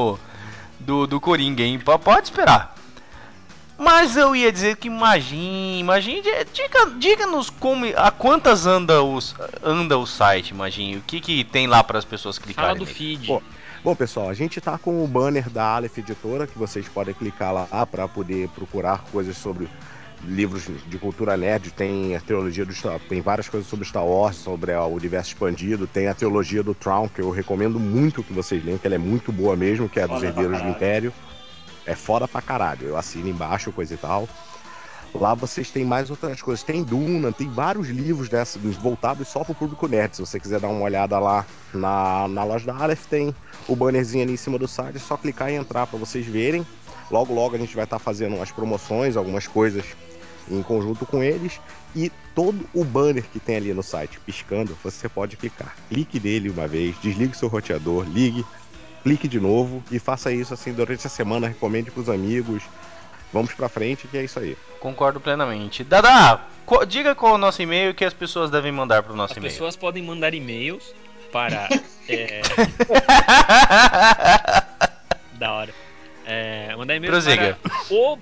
do Coringa, hein? Pode esperar. Mas eu ia dizer que imagine, diga-nos a quantas anda o site, imagine, o que tem lá para as pessoas clicarem. Fala do feed. Bom, pessoal, a gente tá com o banner da Aleph Editora, que vocês podem clicar lá para poder procurar coisas sobre livros de cultura nerd. Tem a teologia tem várias coisas sobre Star Wars, sobre o universo expandido. Tem a teologia do Traum, que eu recomendo muito que vocês leiam, que ela é muito boa mesmo, que é dos Herdeiros do Império. É foda pra caralho. Eu assino embaixo, coisa e tal. Lá vocês têm mais outras coisas. Tem Duna, tem vários livros voltados só pro público nerd. Se você quiser dar uma olhada lá na loja da Aleph, tem o bannerzinho ali em cima do site. É só clicar e entrar pra vocês verem. Logo, logo a gente vai estar fazendo umas promoções, algumas coisas em conjunto com eles. E todo o banner que tem ali no site piscando, você pode clicar. Clique nele uma vez, desligue seu roteador, clique de novo e faça isso assim durante a semana, recomende pros amigos. Vamos pra frente, que é isso aí. Concordo plenamente. Dada, diga qual é o nosso e-mail que as pessoas devem mandar pro nosso e-mail. As pessoas podem mandar e-mails para... Da hora. Mandar e-mails para o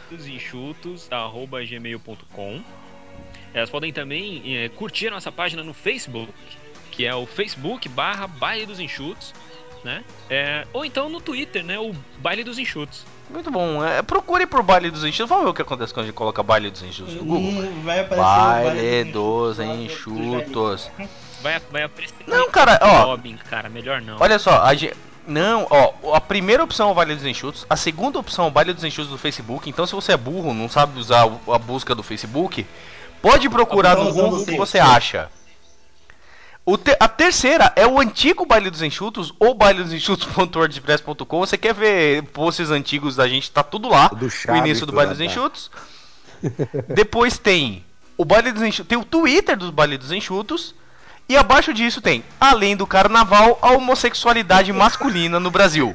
bailedosenxutos@gmail.com. Elas podem também curtir a nossa página no Facebook, que é o Facebook/Baile dos Enxutos, né? Ou então no Twitter, né? O Baile dos Enxutos. Muito bom. Procure por Baile dos Enxutos. Vamos ver o que acontece quando a gente coloca Baile dos Enxutos no Google. Vai aparecer Baile dos Enxutos. Vai aparecer. Não, cara, ó. Robin, cara, melhor não. Olha só, a primeira opção é o Baile dos Enxutos, a segunda opção é o Baile dos Enxutos do Facebook. Então, se você é burro, não sabe usar a busca do Facebook, pode procurar no Google o que você acha. A terceira é o antigo Baile dos Enxutos, ou bailedosenxutos.wordpress.com. Você quer ver posts antigos da gente, tá tudo lá, o início do Baile dos Enxutos. Depois tem o Baile dos Enxutos, tem o Twitter do Baile dos Enxutos. E abaixo disso tem, além do carnaval, a homossexualidade masculina no Brasil.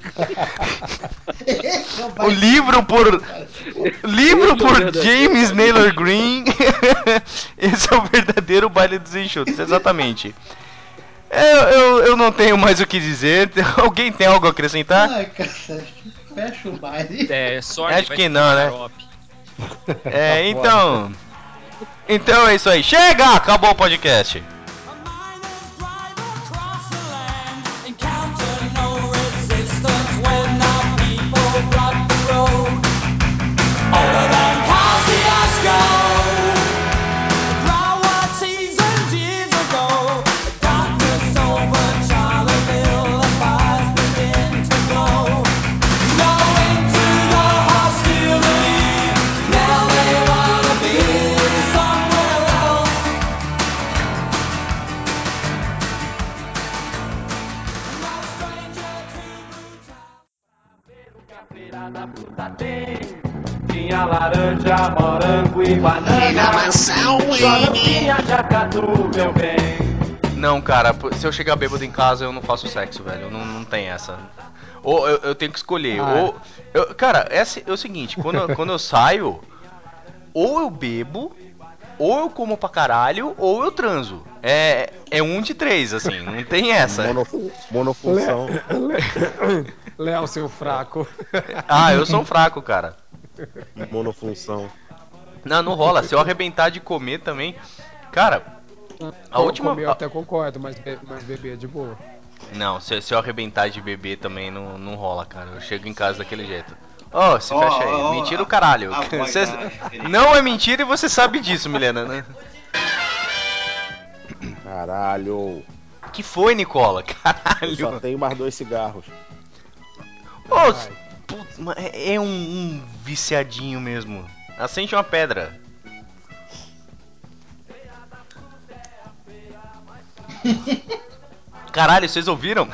O livro por James Naylor Green. Esse é o verdadeiro Baile dos Enxutos, exatamente. Eu não tenho mais o que dizer. Alguém tem algo a acrescentar? Ai, cacete. Fecha o baile. Sorte, acho que não, né? Então é isso aí. Chega! Acabou o podcast. Tinha laranja, morango e banana. Só não tinha jacatu, meu bem. Não, cara, se eu chegar bêbado em casa, eu não faço sexo, velho. Não tem essa. Ou eu tenho que escolher. Ou. Cara, é o seguinte, quando eu saio, ou eu bebo, ou eu como pra caralho, ou eu transo. É um de três, assim, não tem essa. Monofunção. Léo, seu fraco. Ah, eu sou um fraco, cara. Monofunção. Não rola. Se eu arrebentar de comer também. Cara, a última. Comer eu até concordo, mas beber é de boa. Não, se eu arrebentar de beber também não rola, cara. Eu chego em casa daquele jeito. Ó, se fecha aí. Mentira o caralho. Não é mentira e você sabe disso, Milena, né? Caralho. Que foi, Nicola? Caralho. Eu só tenho mais 2 cigarros. Putz, é um viciadinho mesmo. Acende uma pedra. Caralho, vocês ouviram?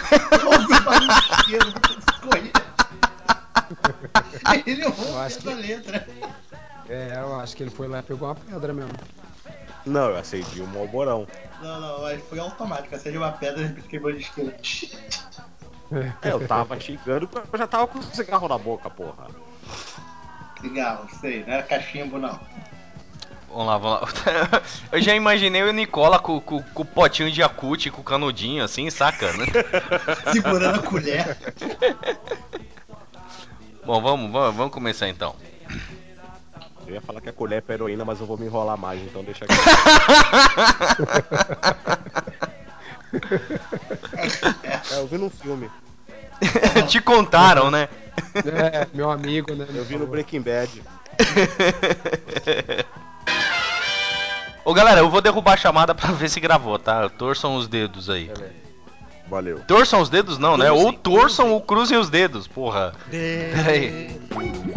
Ele errou a letra. Eu acho que ele foi lá e pegou uma pedra mesmo. Não, eu acendi um malborão. Não, foi automático. Acendi uma pedra e quebrou de esquerda. Eu tava xingando porque eu já tava com o cigarro na boca, porra. Cigarro, sei, não era cachimbo, não. Vamos lá. Eu já imaginei o Nicola com o potinho de Yakult, com o canudinho assim, saca? Segurando a colher. Bom, vamos começar então. Eu ia falar que a colher é pra heroína, mas eu vou me enrolar mais, então deixa aqui. Eu vi num filme. Te contaram, né? Meu amigo, né? Eu vi no Breaking Bad. Ô galera, eu vou derrubar a chamada pra ver se gravou, tá? Torçam os dedos aí. Valeu. Torçam os dedos não, né? Ou torçam ou cruzem os dedos, porra. Peraí.